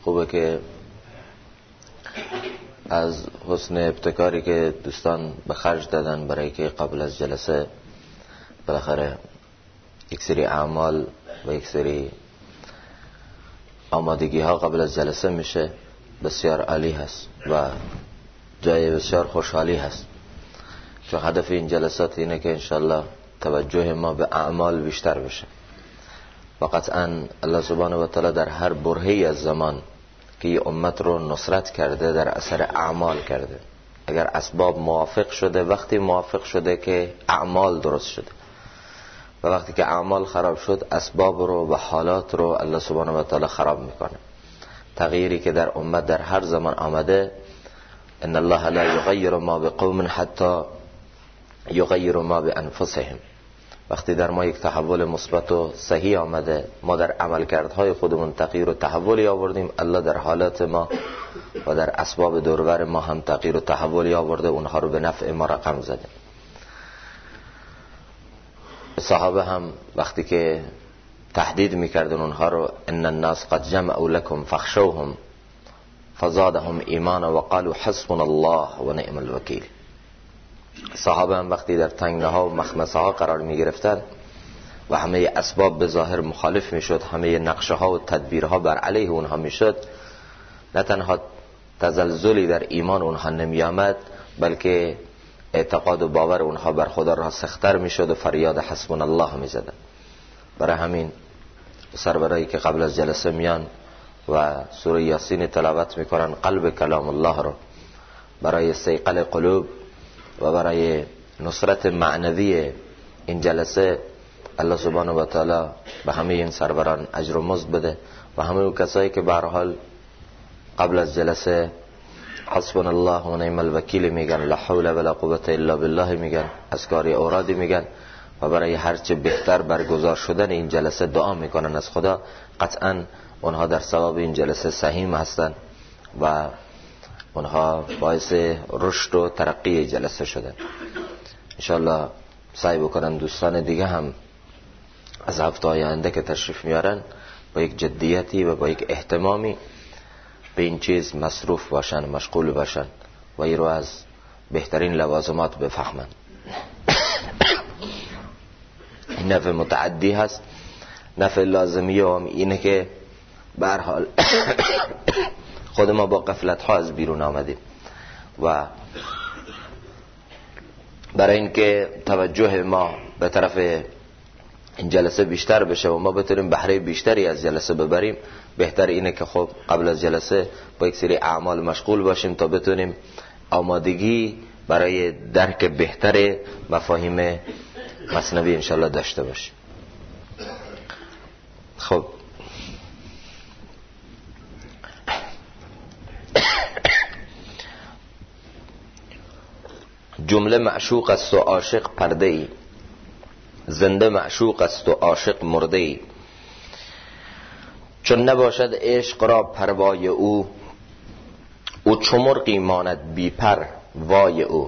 خوبه که از حسن ابتکاری که دوستان به خرج دادن برای که قبل از جلسه بالاخره یک سری اعمال و یک سری آمادگی ها قبل از جلسه میشه، بسیار عالی هست و جای بسیار خوشحالی هست، چون هدف این جلسات اینه که انشالله توجه ما به اعمال بیشتر بشه و قطعا الله سبحانه و تعالی در هر برهه‌ای از زمان که این امت رو نصرت کرده در اثر اعمال کرده. اگر اسباب موافق شده، وقتی موافق شده که اعمال درست شده، و وقتی که اعمال خراب شد اسباب رو و حالات رو الله سبحانه و تعالی خراب میکنه. تغییری که در امت در هر زمان آمده، ان الله لا یغیر ما بقوم حتی یغیر ما بانفسهم. وقتی در ما یک تحول مثبت و صحیح آمده، ما در عملکردهای خودمون تغییر و تحولی آوردیم، الله در حالات ما و در اسباب دوربر ما هم تغییر و تحولی آورده، اونها رو به نفع ما رقم زده. صحابه هم وقتی که تهدید میکردن اونها رو، ان الناس قد جمعوا لكم فاخشوهم فزادهم ایمانا وقالوا حسبنا الله ونعم الوکیل. صحابه هم وقتی در تنگنه ها و مخمصه ها قرار می گرفتن و همه اسباب به ظاهر مخالف می شد، همه نقشه ها و تدبیرها بر علیه اونها می شد، نه تنها تزلزلی در ایمان اونها نمی آمد، بلکه اعتقاد و باور اونها بر خدا را سختر می شد و فریاد حسبنا الله می زدن. برای همین سربرایی که قبل از جلسه میان و سوره یاسین تلاوت می کنن، قلب کلام الله رو برای صیقل قلوب و برای نصرت معنوی این جلسه الله سبحانه و تعالی به همه این سروران اجر و مزد بده و همه اون کسایی که به هر حال قبل از جلسه حسبنا الله و نعم الوکیل میگن، لا حول ولا قوة الا بالله میگن، اذکار اورادی میگن و برای هرچه بهتر برگزار شدن این جلسه دعا میکنن از خدا، قطعا اونها در ثواب این جلسه سهیم هستن و اونها باعث رشد و ترقی جلسه شدن. انشالله سعی بکنن دوستان دیگه هم از هفته آینده که تشریف میارن با یک جدیتی و با یک اهتمامی به این چیز مصروف باشن، مشغول باشن و این رو از بهترین لوازمات بفهمن. این نفع متعدی هست. نفع لازمی هم اینه که به هر حال خود ما با غفلت ها از بیرون آمدیم و برای اینکه توجه ما به طرف این جلسه بیشتر بشه و ما بتونیم بهره بیشتری از جلسه ببریم، بهتر اینه که خب قبل از جلسه با یک سری اعمال مشغول باشیم تا بتونیم آمادگی برای درک بهتر مفاهیم مثنوی انشالله داشته باشیم. خب جمله معشوق است و عاشق پرده ای، زنده معشوق است و عاشق مرده ای. چون نباشد عشق را پروای او، او چو مرغی ماند بی پر وای او.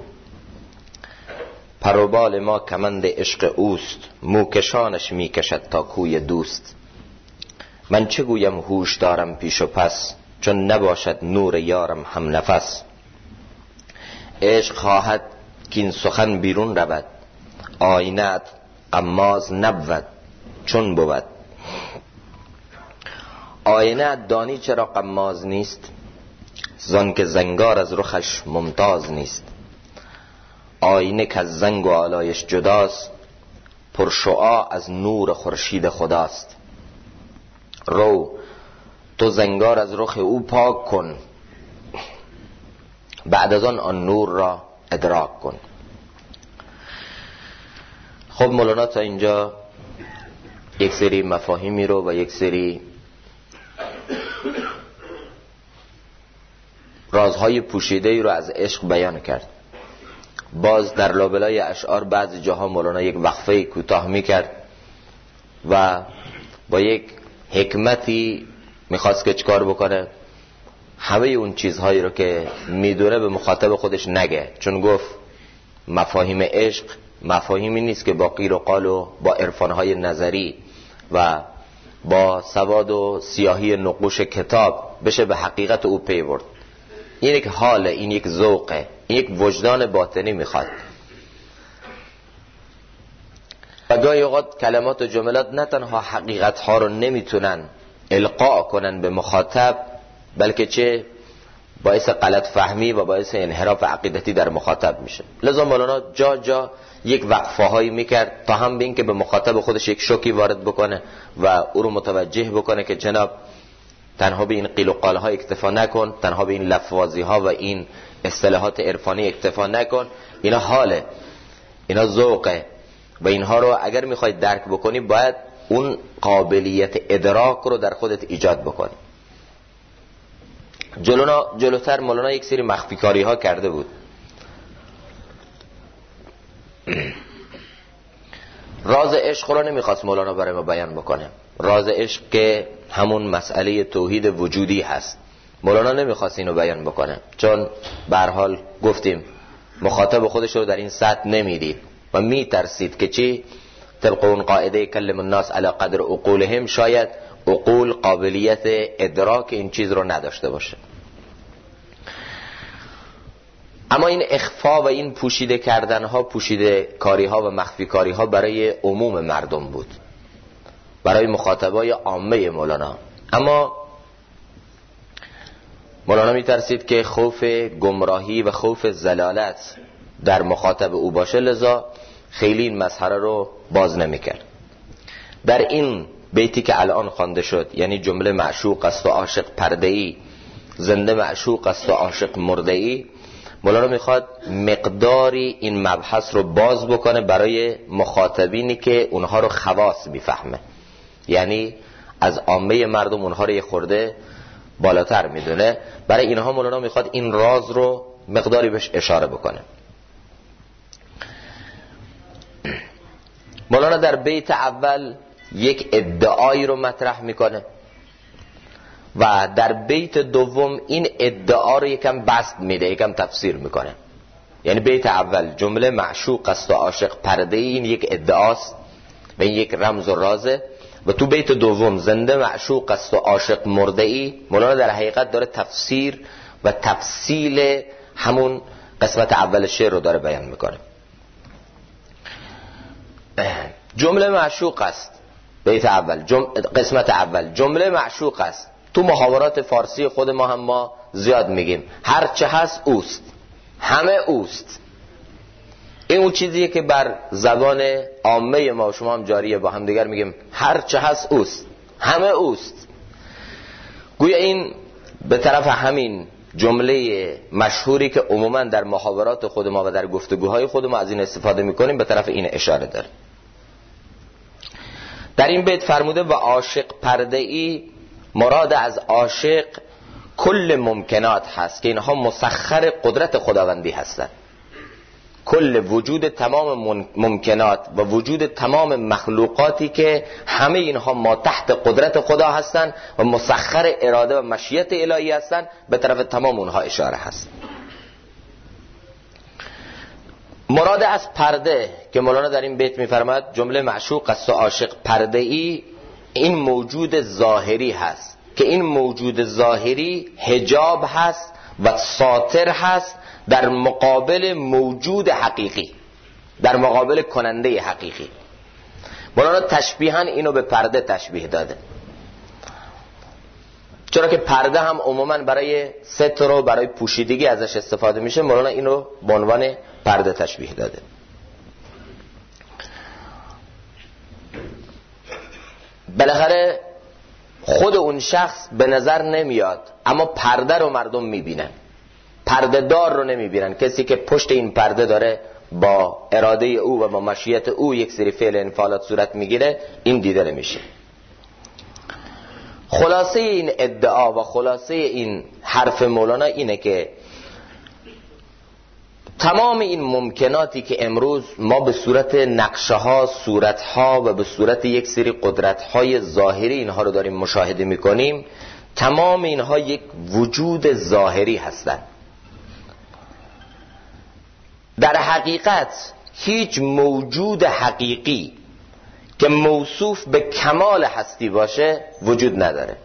پر و بال ما کمند عشق اوست، موکشانش می کشد تا کوی دوست. من چه گویم هوش دارم پیش و پس، چون نباشد نور یارم هم نفس. عشق خواهد که این سخن بیرون رود، آینت غماز نبود چون بود. آینه دانی چرا غماز نیست، زان که زنگار از رخش ممتاز نیست. آینه که از زنگ و آلایش جداست، پر شعاع از نور خورشید خداست. رو تو زنگار از رخ او پاک کن، بعد از آن نور را ادراک کن. خب مولانا تا اینجا یک سری مفاهیمی رو و یک سری رازهای پوشیده‌ای رو از عشق بیان کرد. باز در لابلای اشعار بعضی جاها مولانا یک وقفه کوتاه میکرد و با یک حکمتی میخواست که چکار بکنه، همه اون چیزهایی رو که میدونه به مخاطب خودش نگه، چون گفت مفاهیم عشق مفاهیمی نیست که با قیل و قال و با عرفانهای نظری و با سواد و سیاهی نقوش کتاب بشه به حقیقت او پی برد. این یک حاله، این یک ذوقه، این یک وجدان باطنی میخواد. و گاهی اوقات کلمات و جملات نه تنها حقیقت ها رو نمیتونن القا کنن به مخاطب، بلکه چه باعث غلط فهمی و باعث انحراف عقیدتی در مخاطب میشه. لذا مولانا جا جا یک وقفه هایی میکرد تا هم به این که به مخاطب خودش یک شوکی وارد بکنه و او رو متوجه بکنه که جناب تنها به این قیل و قال ها اکتفا نکن، تنها به این لفظی ها و این اصطلاحات عرفانی اکتفا نکن. اینا حاله، اینا ذوقه و اینها رو اگر میخوای درک بکنی باید اون قابلیت ادراک رو در خودت ایجاد بکنی. جلوتر مولانا یک سری مخفی کاری ها کرده بود. راز عشق رو نمیخواست مولانا برای ما بیان بکنه. راز عشق که همون مسئله توحید وجودی هست، مولانا نمیخواست اینو بیان بکنه، چون به هر حال گفتیم مخاطب خودش رو در این سطح نمیدید و میترسید که چی؟ طبق اون قاعده کلم الناس علی قدر عقولهم، شاید عقول قابلیت ادراک این چیز رو نداشته باشه. اما این اخفا و این پوشیده کردن ها، پوشیده کاری ها و مخفی کاری ها برای عموم مردم بود، برای مخاطبای عامه مولانا. اما مولانا میترسید که خوف گمراهی و خوف زلالت در مخاطب او باشه، لذا خیلی این مسحره رو باز نمیکرد. در این بیتی که الان خوانده شد، یعنی جمله معشوق است و عاشق پرده‌ای، زنده معشوق است و عاشق مرده‌ای، مولانا میخواد مقداری این مبحث رو باز بکنه برای مخاطبینی که اونها رو خواص میفهمه، یعنی از عامه مردم اونها رو یه خورده بالاتر میدونه. برای اینها مولانا میخواد این راز رو مقداری بهش اشاره بکنه. مولانا در بیت اول یک ادعایی رو مطرح میکنه و در بیت دوم این ادعا رو یکم بسط میده، یکم تفسیر میکنه. یعنی بیت اول جمله معشوق است و عاشق پرده، این یک ادعاست و این یک رمز و رازه، و تو بیت دوم زنده معشوق است و عاشق مرده ای، مولانا در حقیقت داره تفسیر و تفصیل همون قسمت اول شعر رو داره بیان میکنه. جمله معشوق است، بیت اول قسمت اول جمله معشوق است. تو محاورات فارسی خود ما هم ما زیاد میگیم هر چه هست اوست، همه اوست. این اون چیزیه که بر زبان عامه ما و شما هم جاریه، با هم دیگر میگیم هر چه هست اوست، همه اوست. گویا این به طرف همین جمله مشهوری که عموما در محاورات خود ما و در گفتگوهای خود ما از این استفاده میکنیم، به طرف این اشاره داره. در این بیت فرموده و عاشق پرده‌ای، مراد از عاشق کل ممکنات هست که اینها مسخر قدرت خداوندی هستند. کل وجود تمام ممکنات و وجود تمام مخلوقاتی که همه اینها ما تحت قدرت خدا هستند و مسخر اراده و مشیت الهی هستند، به طرف تمام اونها اشاره هست. مراد از پرده که مولانا در این بیت می‌فرماید جمله معشوق است و عاشق پرده ای، این موجود ظاهری هست که این موجود ظاهری حجاب هست و ساتر هست در مقابل موجود حقیقی، در مقابل کننده حقیقی. مولانا تشبیهاً اینو به پرده تشبیه داده، چرا که پرده هم عموماً برای ستر و برای پوشیدگی ازش استفاده میشه. مولانا اینو به عنوان پرده تشبیه داده. بالاخره خود اون شخص به نظر نمیاد، اما پرده رو مردم میبینن، پرده دار رو نمیبینن. کسی که پشت این پرده داره با اراده او و با مشیت او یک سری فعل انفعالات صورت میگیره، این دیده نمیشه. خلاصه این ادعا و خلاصه این حرف مولانا اینه که تمام این ممکناتی که امروز ما به صورت نقشه ها، صورت ها و به صورت یک سری قدرت های ظاهری اینها رو داریم مشاهده میکنیم، تمام اینها یک وجود ظاهری هستند. در حقیقت هیچ موجود حقیقی که موصوف به کمال هستی باشه وجود نداره.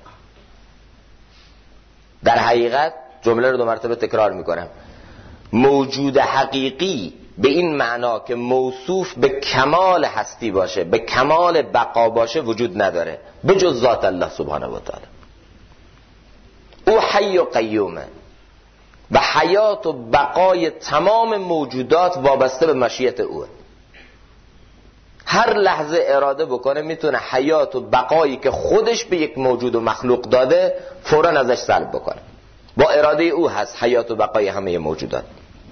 در حقیقت جمله رو 2 مرتبه تکرار میکنم، موجود حقیقی به این معنا که موصوف به کمال هستی باشه، به کمال بقا باشه وجود نداره به جز ذات الله سبحانه و تعالی. او حی و قیومه و حیات و بقای تمام موجودات وابسته به مشیت اوه. هر لحظه اراده بکنه میتونه حیات و بقایی که خودش به یک موجود و مخلوق داده فوراً ازش سلب بکنه. با اراده او هست حیات و بقای همه موجودات.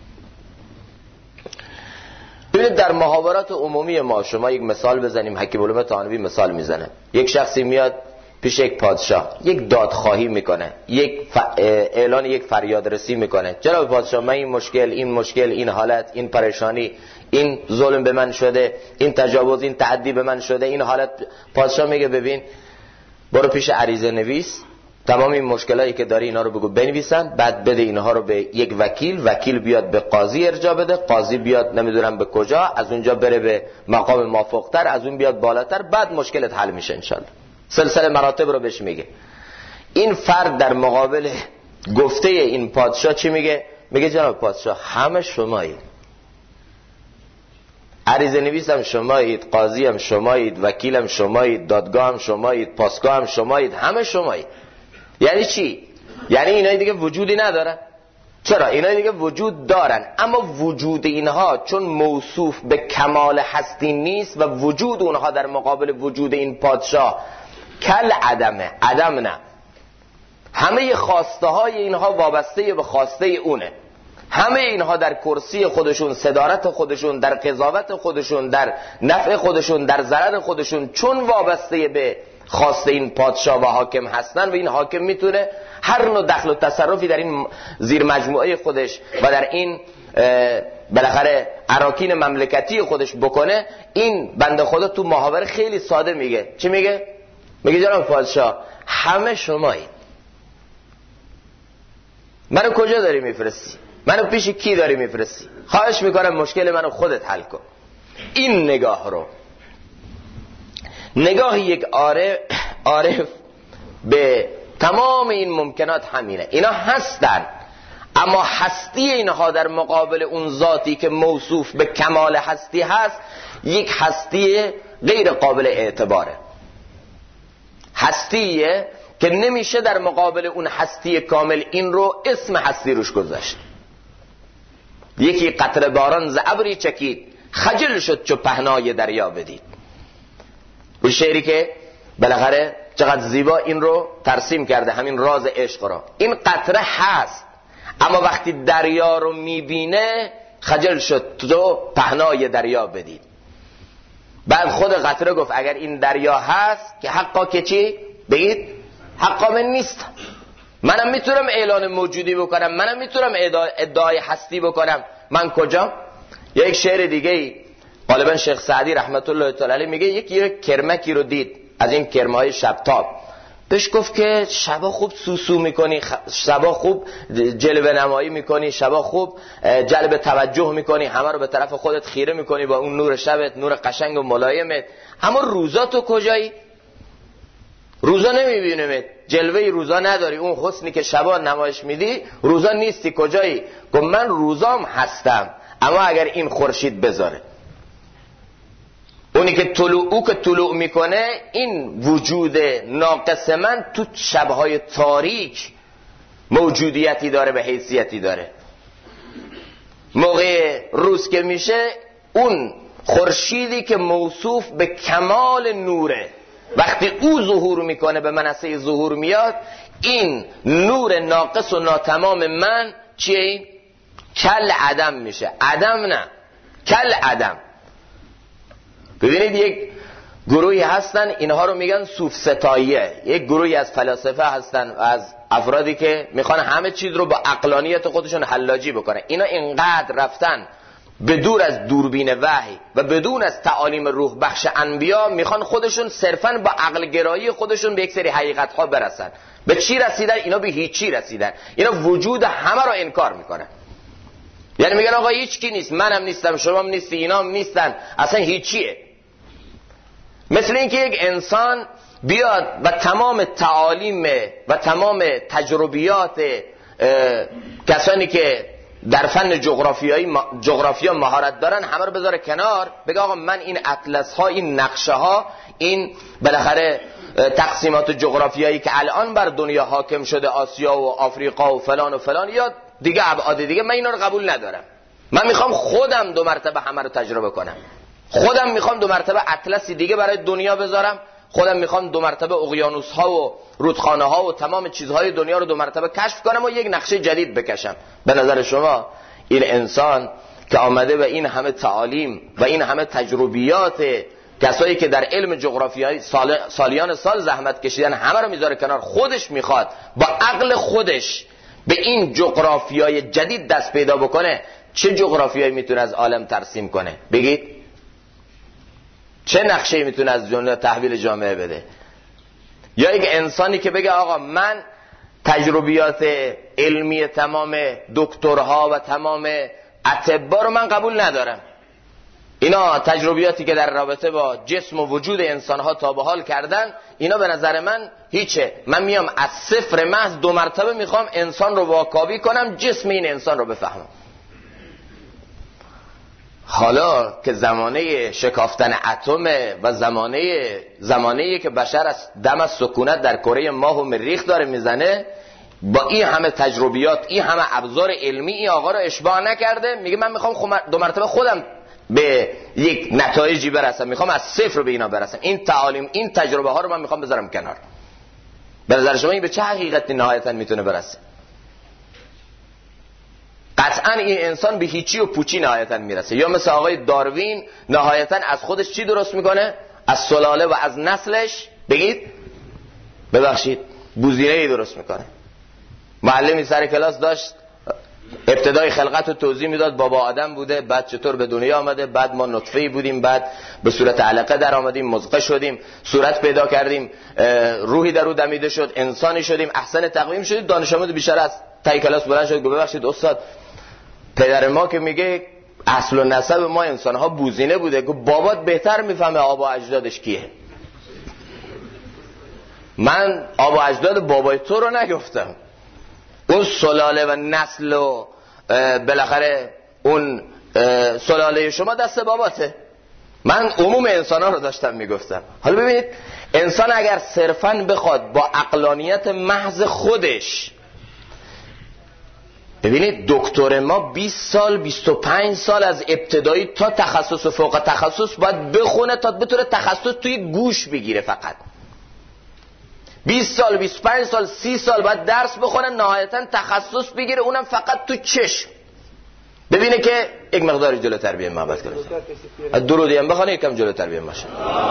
ببینید در محاورات عمومی ما شما یک مثال بزنیم، حکیم علوم طحاوی مثال میزنه. یک شخصی میاد پیش یک پادشاه، یک دادخواهی میکنه، اعلان یک فریاد رسی میکنه. جناب پادشاه من این مشکل، این حالت، این پریشانی، این ظلم به من شده، این تجاوز، این تعدی به من شده، این حالت. پادشاه میگه ببین برو پیش عریضه نویس، تمام این مشکلایی که داری اینا رو بگو بنویسن، بعد بده اینها رو به یک وکیل بیاد به قاضی ارجاع بده، قاضی بیاد نمیدونم به کجا، از اونجا بره به مقام مافوقتر، از اون بیاد بالاتر، بعد مشکلت حل میشه انشالله. سلسله مراتب رو بهش میگه. این فرد در مقابل گفته این پادشاه چی میگه؟ میگه جناب پادشاه همه شمایید، عریضه نویس هم شمایید، قاضی هم شمایید، وکیل هم شمایید، دادگاه هم شمایید، پاسگاه هم شمایید، همه شمایید. یعنی چی؟ یعنی اینایی دیگه وجودی ندارن. چرا؟ اینایی دیگه وجود دارن، اما وجود اینها چون موصوف به کمال هستی نیست و وجود اونها در مقابل وجود این پادشاه کل عدمه، عدم نه. همه خواسته های اینها وابسته به خواسته اونه. همه اینها در کرسی خودشون، صدارت خودشون، در قضاوت خودشون، در نفع خودشون، در ضرر خودشون چون وابسته به خواسته این پادشاه و حاکم هستن و این حاکم میتونه هر نوع دخل و تصرفی در این زیر مجموعه خودش و در این بالاخره اراکین مملکتی خودش بکنه. این بنده خدا تو محاوره خیلی ساده میگه. چی میگه؟ میگه جناب پادشاه همه شمایید، منو کجا داری میفرستی؟ منو پیش کی داری میفرستی؟ خواهش میکنم مشکل منو خودت حل کن. این نگاه رو، نگاه یک عارف به تمام این ممکنات همینه. اینا هستن، اما هستی اینها در مقابل اون ذاتی که موصوف به کمال هستی هست یک هستی غیر قابل اعتباره. هستیه که نمیشه در مقابل اون هستی کامل این رو اسم هستی روش گذاشت. یکی قطره باران ز ابری چکید، خجل شد چو پهنای دریا بدید. اون شعری که بالاخره چقدر زیبا این رو ترسیم کرده، همین راز عشق را. این قطره هست، اما وقتی دریا رو میبینه خجل شد تو پهنای دریا بدید. بعد خود قطره گفت اگر این دریا هست که حقا که چی؟ بگید حقا من نیست. منم میتونم اعلان موجودی بکنم، منم میتونم ادعای هستی بکنم. من کجا؟ یک شعر دیگه غالبا شیخ سعدی رحمت الله تعالی علیه میگه یکی کرمکی رو دید از این کرمهای شبتاب، بهش گفت که شبا خوب سوسو میکنی، شبا خوب جلوه نمایی میکنی، شبا خوب جلب توجه میکنی، همه رو به طرف خودت خیره میکنی با اون نور شبت، نور قشنگ و ملایمت، اما روزا تو کجایی؟ روزا نمیبینیمت، جلوه روزا نداری، اون حسنی که شبا نمایش میدی روزا نیستی، کجایی؟ گفت من روزام هستم، اما اگر این خورشید بذاره، اونی که طلوع میکنه، این وجود ناقص من تو شبهای تاریک موجودیتی داره، به حیثیتی داره. موقع روز که میشه اون خورشیدی که موصوف به کمال نوره، وقتی او ظهور میکنه، به منصه ظهور میاد، این نور ناقص و ناتمام من چیه؟ کل عدم میشه. عدم نه، کل عدم. ببینید یک گروهی هستن اینها رو میگن صوف ستاییه. یک گروهی از فلاسفه هستن و از افرادی که میخوان همه چیز رو با عقلانیت خودشون حلاجی بکنن. اینا اینقدر رفتن بدور از دوربین وحی و بدون از تعالیم روح بخش انبیا، میخوان خودشون صرفاً با عقل گرایی خودشون به یک سری حقیقت ها برسن. به چی رسیدن؟ اینا به هیچی رسیدن. اینا وجود همه رو انکار میکنن. یعنی میگن آقا هیچ کی نیست، منم نیستم، شما هم نیستی، اینا هم نیستن، اصلا هیچیه. مثل اینکه یک انسان بیاد و تمام تعالیم و تمام تجربیات کسانی که در فن جغرافیا مهارت دارن همه رو بذاره کنار، بگه آقا من این اطلس ها، این نقشه ها، این بالاخره تقسیمات جغرافیایی که الان بر دنیا حاکم شده، آسیا و آفریقا و فلان و فلان، یا دیگه ابعاد دیگه، من اینا رو قبول ندارم. من میخوام خودم 2 مرتبه همه رو تجربه کنم. خودم میخوام 2 مرتبه اطلسی دیگه برای دنیا بذارم. خودم میخوام 2 مرتبه اقیانوس ها و رودخانه ها و تمام چیزهای دنیا رو 2 مرتبه کشف کنم و یک نقشه جدید بکشم. به نظر شما این انسان که آمده و این همه تعالیم و این همه تجربیات کسایی که در علم جغرافیایی سالیان سال زحمت کشیدن همه رو میذاره کنار، خودش میخواد با عقل خودش به این جغرافیای جدید دست پیدا بکنه، چه جغرافیایی میتونه از عالم ترسیم کنه؟ بگید چه نقشه‌ای میتونه از دنیا تحویل جامعه بده؟ یا یک انسانی که بگه آقا من تجربیات علمی تمام دکترها و تمام اطباء رو من قبول ندارم، اینا تجربیاتی که در رابطه با جسم و وجود انسانها تا به حال کردن، اینا به نظر من هیچه. من میام از صفر محض 2 مرتبه میخوام انسان رو واکاوی کنم، جسم این انسان رو بفهمم. حالا که زمانه شکافتن اتمه و زمانه‌ای که بشر از دم از سکونت در کره ماه و مریخ داره میزنه، با این همه تجربیات، این همه ابزار علمی، این آقا رو اشباع نکرده، میگه من میخوام 2 مرتبه خودم به یک نتایجی برسم، میخوام از صفر به اینا برسم. این تعالیم، این تجربه ها رو من میخوام بذارم کنار. به نظر شما این به چه حقیقتی نهایتا میتونه برسه؟ قطعا این انسان به هیچی و پوچی نهایتا میرسه. یا مثل آقای داروین نهایتا از خودش چی درست میکنه؟ از سلاله و از نسلش، بگید ببخشید، گزینه‌ای درست میکنه. معلمی سر کلاس داشت ابتدای خلقت رو توضیح میداد، بابا آدم بوده، بعد چطور به دنیا آمده، بعد ما نطفه‌ای بودیم، بعد به صورت علقه در آمدیم، مضغه شدیم، صورت پیدا کردیم، روحی در او دمیده شد، انسانی شدیم، احسن تقویم شدیم. دانش آمد بیچاره از تای کلاس بلند شد، گفت ببخشید استاد، پدر ما که میگه اصل و نسب ما انسان‌ها بوزینه بوده. گفت بابات بهتر میفهمه آب و اجدادش کیه. من آب و اجداد بابای تو رو نگفتم، اون سلاله و نسل و بالاخره اون سلاله شما دست باباته. من عموم انسان‌ها رو داشتم میگفتم. حالا ببینید انسان اگر صرفاً بخواد با عقلانیت محض خودش، ببینید دکتر ما 20 سال 25 سال از ابتدایی تا تخصص و فوق تخصص باید بخونه تا بتونه تخصص توی گوش بگیره. فقط 20 سال 25 سال 30 سال باید درس بخونه، نهایتا تخصص بگیره، اونم فقط تو چشم. ببینه که یک مقداری جلوتر بیایم محبت کنید. درودی هم بخونه یکم جلوتر بیایم باشه.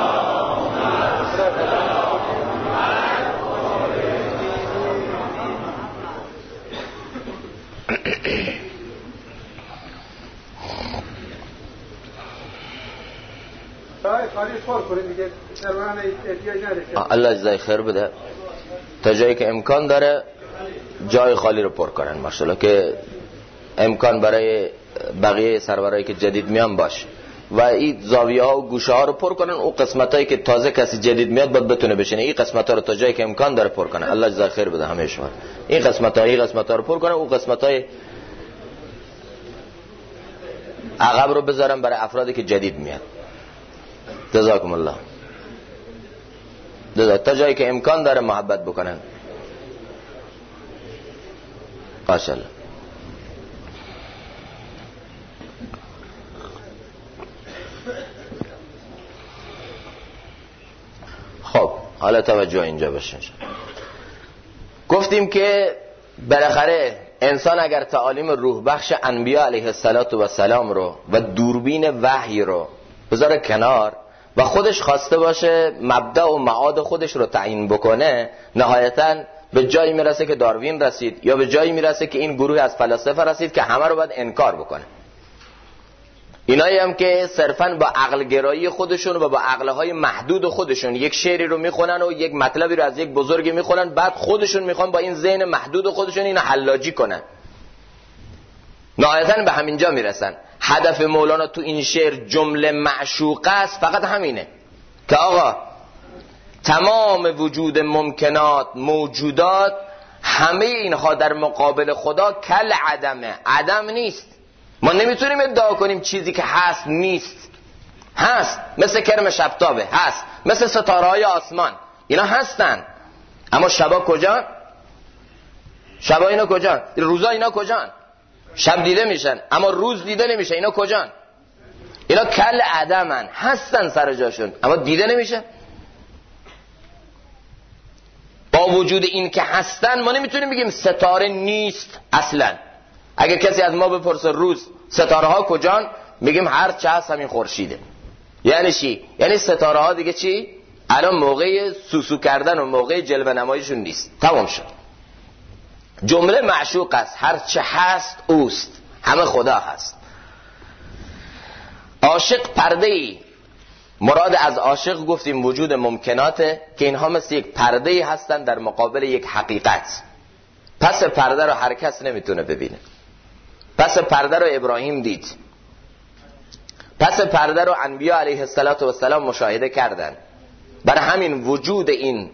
الله جزای خیر بده. تا جایی که امکان داره جای خالی رو پر کنن ماشاءالله، که امکان برای بقیه سرورایی که جدید میان باشه و این زاویه ها و گوشه ها رو پر کنن. اون قسمت هایی که تازه کسی جدید میاد باید بتونه بشینه. این قسمت ها رو تا جایی که امکان داره پر کنن. الله جزای خیر بده همه شما. این قسمت ها رو پر کنن، اون قسمت های عقب رو بذارم برای افرادی که جدید میاد. جزاکم الله. تا جایی که امکان داره محبت بکنن. ماشاءالله. خب حالا توجه اینجا بشین. گفتیم که بالاخره انسان اگر تعالیم روح بخش انبیاء علیه السلام رو و دوربین وحی رو بذاره کنار و خودش خواسته باشه مبدأ و معاد خودش رو تعیین بکنه، نهایتاً به جایی میرسه که داروین رسید، یا به جایی میرسه که این گروه از فلاسفه رسید که همه رو باید انکار بکنه. اینایی هم که صرفاً با عقل گرایی خودشون و با عقلهای محدود خودشون یک شعری رو میخونن و یک مطلبی رو از یک بزرگی میخونن، بعد خودشون میخوان با این ذهن محدود خودشون اینو حلاجی کنن، نهایتاً به همین جا میرسن. هدف مولانا تو این شعر جمله معشوقه است، فقط همینه. که آقا تمام وجود ممکنات موجودات همه اینها در مقابل خدا کل عدمه، عدم نیست. ما نمیتونیم ادعا کنیم چیزی که هست نیست. هست، مثل کرم شبتابه هست، مثل ستاره های آسمان اینا هستن. اما شبا کجا؟ شبا اینا کجا؟ روزا اینا کجا؟ شب دیده میشن اما روز دیده نمیشه. اینا کجا؟ اینا کل عدمن، هستن سر جاشون اما دیده نمیشه. با وجود این که هستن ما نمیتونیم بگیم ستاره نیست اصلا. اگه کسی از ما بپرسه روز ستاره ها کجان، میگیم هر چه هست همین خورشیده. یعنی چی؟ یعنی ستاره ها دیگه چی؟ الان موقع سوسو کردن و موقع جلوه نماییشون نیست، تمام شد. جمله معشوق است، هر چه هست اوست، همه خدا هست. عاشق پرده ای، مراد از عاشق گفتیم وجود ممکناته که اینها مثل یک پرده ای هستن در مقابل یک حقیقت. پس پرده رو هر کس نمیتونه ببینه. پس پرده رو ابراهیم دید، پس پرده رو انبیا علیه السلام مشاهده کردن. برای همین وجود این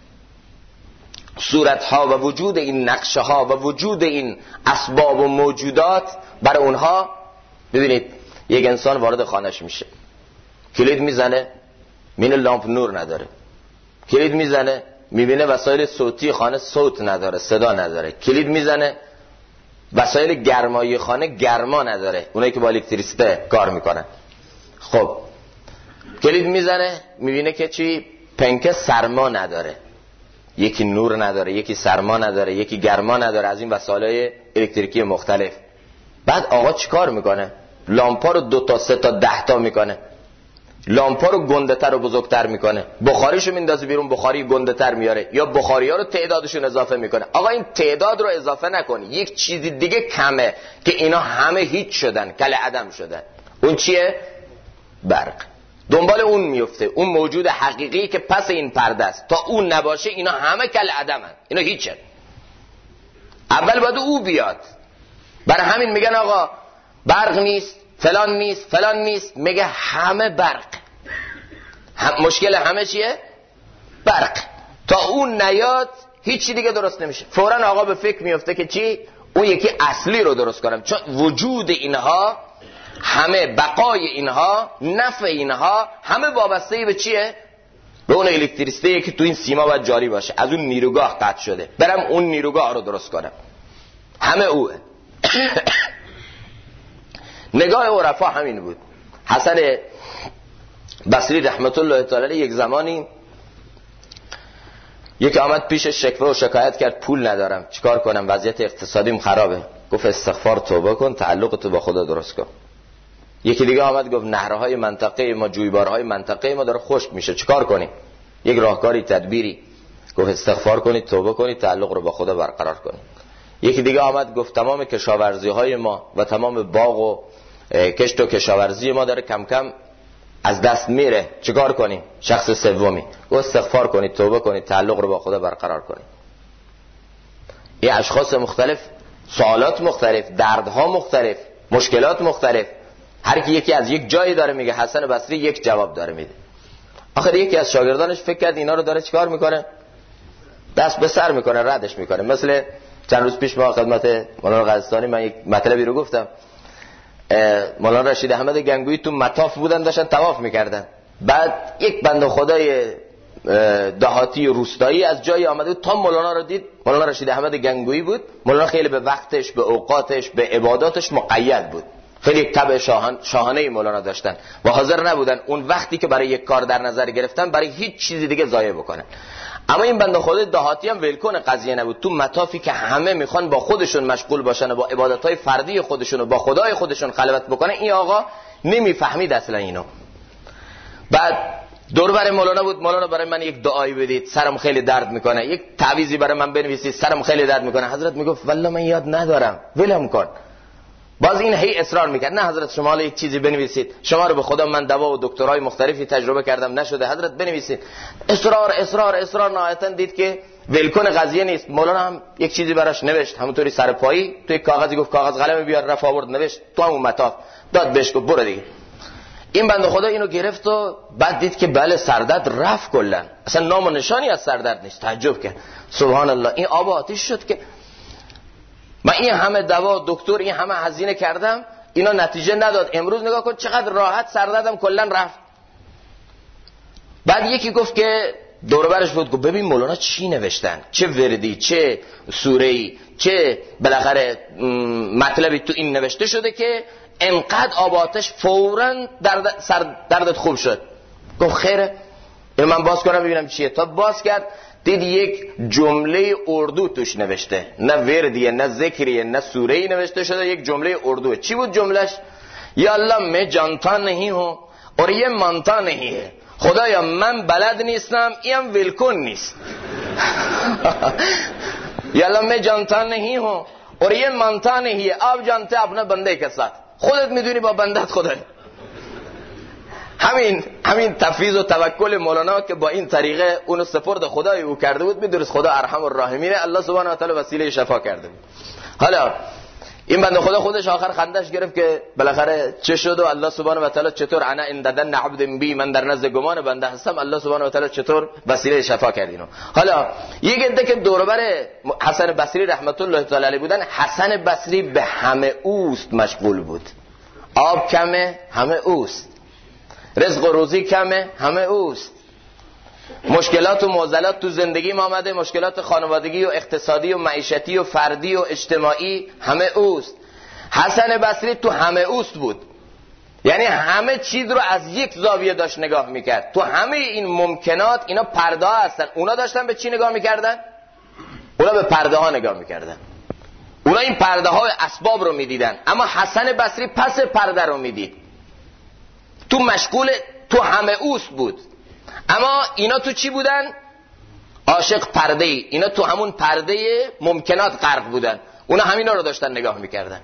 صورتها و وجود این نقشه ها و وجود این اسباب و موجودات برای اونها، ببینید یک انسان وارد خانهش میشه، کلید میزنه میبینه لامپ نور نداره، کلید میزنه میبینه وسایل صوتی خانه صوت نداره، صدا نداره، کلید میزنه وسایل گرمایی خانه گرما نداره، اونایی که با الکتریسیته کار میکنن. خب کلید میزنه میبینه که چی؟ پنکه سرما نداره، یکی نور نداره، یکی سرما نداره، یکی گرما نداره، از این وسایل الکتریکی مختلف. بعد آقا چی کار میکنه؟ لامپا رو 2 تا 3 تا 10 تا میکنه، لامپا رو گنده تر و بزرگتر میکنه، بخاریشو میندازه بیرون بخاری گنده تر میاره، یا بخاری ها رو تعدادشون اضافه میکنه. آقا این تعداد رو اضافه نکنی، یک چیزی دیگه کمه که اینا همه هیچ شدن، کل عدم شدن. اون چیه؟ برق. دنبال اون میفته، اون موجود حقیقی که پس این پرده است. تا اون نباشه اینا همه کل عدمن، اینا هیچن. اول باید او بیاد. برای همین میگن آقا برق نیست، فلان نیست، فلان نیست، میگه همه برق. مشکل همه چیه؟ برق. تا اون نیاد هیچی دیگه درست نمیشه. فوراً آقا به فکر میفته که چی؟ اون یکی اصلی رو درست کنم، چون وجود اینها همه، بقای اینها، نفع اینها همه وابسته به چیه؟ به اون الکتریسیته که تو این سیما باید جاری باشه، از اون نیروگاه قطع شده، برم اون نیروگاه رو درست کنم، همه اوه. نگاه عرفا همین بود. حسن بصری رحمت الله تعالی یک زمانی یک آمد پیش شکوه و شکایت کرد پول ندارم، چیکار کنم، وضعیت اقتصادیم خرابه. گفت استغفار توبه کن، تعلق تو با خدا درست کن. یکی دیگه آمد گفت نهرهای منطقه ما، جویبارهای منطقه ما داره خشک میشه، چیکار کنیم؟ یک راهکاری تدبیری. گفت استغفار کنید، توبه کنید، تعلق رو با خدا برقرار کنید. یکی دیگه آمد گفت تمام کشاورزی های ما و تمام باغ و کشت و کشاورزی ما داره کم کم از دست میره، چیکار کنیم؟ شخص سومی گفت استغفار کنید، توبه کنید، تعلق رو با خدا برقرار کنید. این اشخاص مختلف، سوالات مختلف، دردها مختلف، مشکلات مختلف، هر کی یکی از یک جایی داره میگه. حسن بصری یک جواب داره میده. آخر یکی از شاگردانش فکر کرد اینا رو داره چیکار میکنه؟ دست به سر میکنه، ردش میکنه. مثل چند روز پیش ما خدمت مولانا قزستانی من یک مطلبی رو گفتم. مولانا رشید احمد گنگویی تو مطاف بودن، داشتن طواف میکردن. بعد یک بنده خدای دهاتی روستایی از جایی آمده تا مولانا رو دید. مولانا رشید احمد گنگویی بود. مولانا خیلی به وقتش، به اوقاتش، به عباداتش مقید بود. خیلی یک طبع شاهانه مولانا داشتن و حاضر نبودن اون وقتی که برای یک کار در نظر گرفتن برای هیچ چیزی دیگه ضایع بکنن. اما این بنده خدا دهاتی هم ولکن قضیه نبود. تو مطافی که همه میخوان با خودشون مشغول باشن و با عبادتهای فردی خودشون و با خدای خودشون خلوت بکنن، این آقا نمیفهمید اصلا اینو. بعد دور بر مولانا بود، مولانا برای من یک دعایی بدید، سرم خیلی درد میکنه، یک تعویضی برای من بنویسید، سرم خیلی درد میکنه. حضرت میگفت والله من یاد ندارم، ولم کن. باز این هی اصرار میکرد، نه حضرت شما یک چیزی بنویسید، شما رو به خدا من دوا و دکترای مختلفی تجربه کردم نشده، حضرت بنویسید. اصرار نهایتا دید که ولکن قضیه نیست. مولانا هم یک چیزی براش نوشت، همونطوری سر پایی توی کاغذی گفت کاغذ قلم بیار، رفت آورد نوشت تو همون مطاف، داد بهش گفت برو دیگه. این بنده خدا اینو گرفت و بعد دید که بله سردرد رفت کلا، اصلا نام و نشانی از سردرد نیست. تعجب کرد، سبحان الله این آب آتیش شد که من این همه دوا دکتر این همه هزینه کردم اینا نتیجه نداد. امروز نگاه کن چقدر راحت سردردم کلا رفت. بعد یکی گفت که دور برش بود، گفت ببین مولانا چی نوشتن، چه وردی، چه سوره‌ای، چه بالاخره مطلبی تو این نوشته شده که انقدر آب آتش فوراً دردت خوب شد. گفت خیره اینو من باز کنم ببینم چیه. تا باز کرد دید یک جمله اردو توش نوشته، نه وردیه نه ذکریه نه سوره‌ای نوشته شده، یک جمله اردو. چی بود جملهش؟ یا الله میں جانتا نہیں ہوں اور یہ مانتا نہیں ہے، خدایا من بلد نیستم اینم ولکن نیست. یا الله میں جانتا نہیں ہوں اور یہ مانتا نہیں ہے، آپ جانتے اپنے بندے کے ساتھ، خودت میدونی با بندت خدای. همین تفویض و توکل مولانا که با این طریقه اونو سپرد خدای او کرده بود، میدونست خدا ارحم الراحمینه، الله سبحانه و تعالی وسیله شفا کرده بود. حالا این بنده خدا خودش آخر خندش گرفت که بالاخره چه شد و الله سبحانه و تعالی چطور انا انددن عبد بی، من در نزد گمان بنده هستم، الله سبحانه و تعالی چطور وسیله شفا کردینو. حالا یک عده که دور و بر حسن بصری رحمت الله تعالی علیه بودن، حسن بصری به همه اوست مشغول بود. آب کمه همه اوست، رزق و روزی کمه همه اوست، مشکلات و معضلات تو زندگی ما آمده، مشکلات خانوادگی و اقتصادی و معیشتی و فردی و اجتماعی همه اوست. حسن بصری تو همه اوست بود، یعنی همه چیز رو از یک زاویه داشت نگاه میکرد. تو همه این ممکنات اینا پرده ها هستن، اونا داشتن به چی نگاه میکردن؟ اونا به پرده ها نگاه میکردن، اونا این پرده های اسباب رو میدیدن، اما حسن بصری پس پرده رو میدید. تو مشغول تو همه اوست بود، اما اینا تو چی بودن؟ عاشق پرده ای، اینا تو همون پرده ممکنات غرق بودن، اونا همینا رو داشتن نگاه میکردن.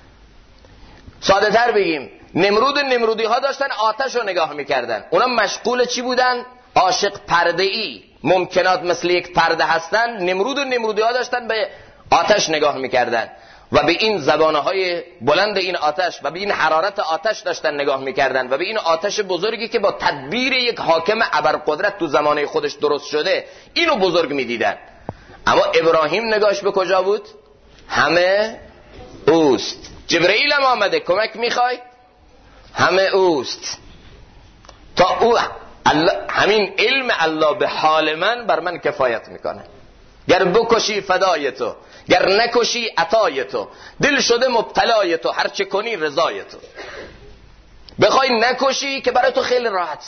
ساده تر بگیم نمرود و نمرودی ها داشتن آتش رو نگاه میکردن، اونا مشغول چی بودن؟ عاشق پرده ای، ممکنات مثل یک پرده هستن، نمرود و نمرودی ها داشتن به آتش نگاه میکردن و به این زبانهای بلند این آتش و به این حرارت آتش داشتن نگاه میکردن و به این آتش بزرگی که با تدبیر یک حاکم ابرقدرت تو زمانه خودش درست شده اینو بزرگ میدیدن. اما ابراهیم نگاهش به کجا بود؟ همه اوست. جبرئیل هم آمده کمک میخوای؟ همه اوست. تا او همین علم الله به حال من بر من کفایت میکنه. گر بکشی فدای تو، گر نکشی عطای تو، دل شده مبتلای تو، هر چه کنی رضای تو. بخوای نکشی که برای تو خیلی راحت،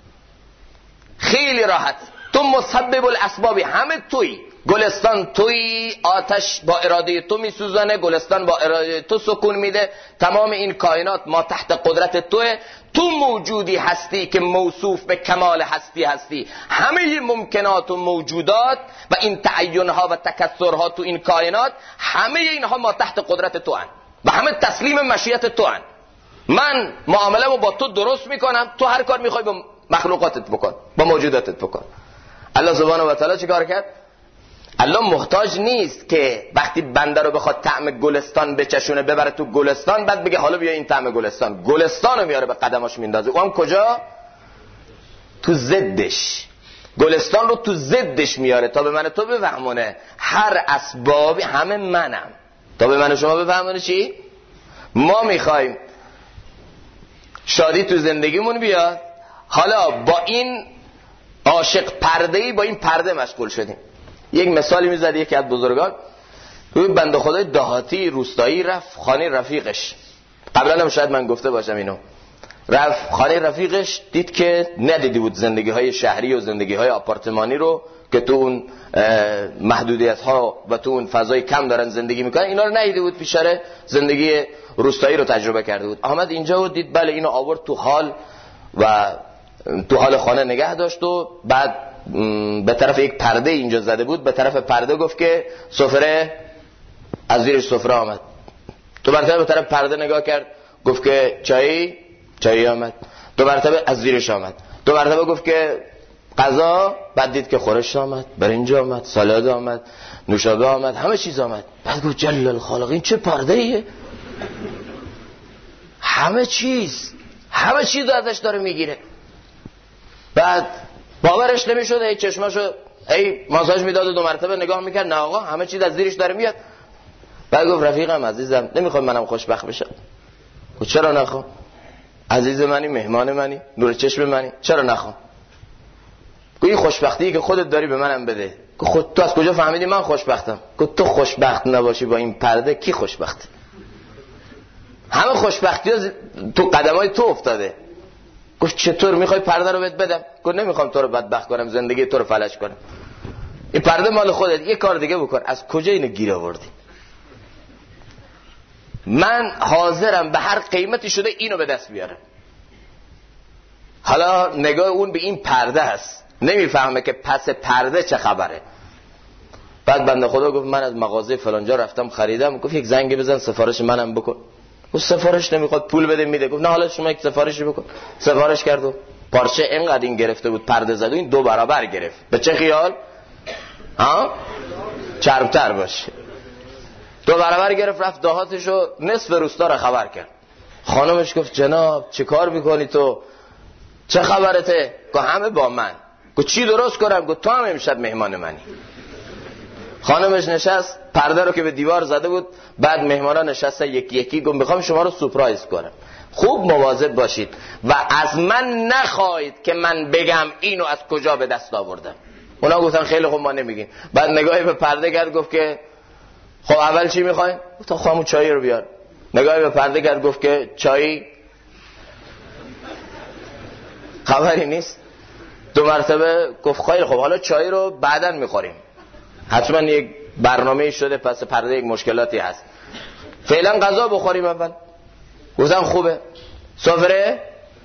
خیلی راحت، تو مسبب الاسبابی، همه توی گلستان توی، آتش با اراده تو میسوزانه، گلستان با اراده تو سکون میده، تمام این کائنات ما تحت قدرت توه، تو موجودی هستی که موصوف به کمال هستی هستی. همه ممکنات و موجودات و این تعینها و تکثرها تو این کائنات، همه اینها ما تحت قدرت تو هن و همه تسلیم مشیت تو هن. من معامله‌مو با تو درست میکنم، تو هر کار میخوای با مخلوقاتت بکن، با موجوداتت بکن. الله سبحانه و تعالی چی کار کرد؟ الله محتاج نیست که وقتی بنده رو بخواد طعم گلستان بچشونه ببره تو گلستان بعد بگه حالا بیا این طعم گلستان، گلستان رو میاره به قدماش میندازه. اون کجا؟ تو ضدش، گلستان رو تو ضدش میاره تا به من تو بفهمونه هر اسبابی همه منم، تا به من شما بفهمونه چی؟ ما میخوایم شادی تو زندگیمون بیاد، حالا با این عاشق پرده‌ای با این پرده مشغول شدیم. یک مثالی میزد یکی از بزرگان، توی بنده خدای دهاتی روستایی رفت خانه رفیقش، قبلا هم شاید من گفته باشم اینو، رفت خانه رفیقش، دید که ندیدی بود زندگی های شهری و زندگی های آپارتمانی رو که تو اون محدودیت ها و تو اون فضای کم دارن زندگی میکنن، اینا رو ندیده بود، پیشاره زندگی روستایی رو تجربه کرده بود. آمد اینجا و دید بله اینو آورد تو حال و تو حال خانه نگه داشت و بعد به طرف یک پرده اینجا زده بود، به طرف پرده گفت که سفره، از زیرش سفره آمد. تو مرتبه به طرف پرده نگاه کرد، گفت که چایی آمد. دو مرتبه از زیرش آمد. دو مرتبه گفت که غذا، بعد دید که خورش آمد، برنج آمد، سالاد آمد، نوشابه آمد، همه چیز آمد. بعد گفت جلل الخالق این چه پرده ایه؟ همه چیز همه چیز ازش داره میگیره. بعد باورش نمیشد، ای چشماشو ای ماساژ میداد و 2 مرتبه نگاه میکرد، نه آقا همه چیز از زیرش داره میاد. بعد گفت رفیقم عزیزم نمیخوام منم خوشبخت بشم؟ گفت چرا نخوام؟ عزیز منی، مهمان منی، نور چشم منی، چرا نخوام؟ گفت این خوشبختی که خودت داری به منم بده. گفت خود تو از کجا فهمیدی من خوشبختم؟ گفت تو خوشبخت نباشی با این پرده کی خوشبخته؟ همه خوشبختی ها تو قدمای تو افتاده. گفت چطور میخوای پرده رو بهت بدم؟ گفت نمیخوام تو رو بدبخت کنم، زندگی تو رو فلج کنم. این پرده مال خودت، یه کار دیگه بکن. از کجا اینو گیر آوردی؟ من حاضرم به هر قیمتی شده اینو به دست بیارم. حالا نگاه اون به این پرده است، نمیفهمه که پس پرده چه خبره. بعد بنده خدا گفت من از مغازه فلانجا رفتم خریدم. گفت یک زنگ بزن سفارش منم بکن. گفت سفارش نمیخواد، پول بده میده. گفت نه حالا شما یک سفارشی بکن. سفارش کرد و پارچه اینقدر این گرفته بود پرده زد و این 2 برابر گرفت. به چه خیال؟ چربتر باشه. 2 برابر گرفت، رفت دهاتشو نصف روستا رو خبر کرد. خانمش گفت جناب چه کار میکنی تو؟ چه خبرته؟ گفت همه با من. گفت چی درست کنم؟ گفت تو هم امشب مهمان منی. خانمش نشست، پرده رو که به دیوار زده بود، بعد مهمانا نشستن یکی یکی. گفت میخوام شما رو سورپرایز کنم، خوب مواظب باشید و از من نخواهید که من بگم اینو از کجا به دست آوردم. اونا گفتن خیلی خوب ما نمیگیم. بعد نگاهی به پرده کرد گفت که خب اول چی میخوای؟ گفتم خواهم چای رو بیار. نگاهی به پرده کرد گفت که چای خبری نیست. 2 مرتبه گفت خیلی خب حالا چای رو بعداً میخوریم، حتما یک برنامه شده پس پرده یک مشکلاتی هست، فعلا غذا بخوریم اول. گفتم خوبه. سفره؟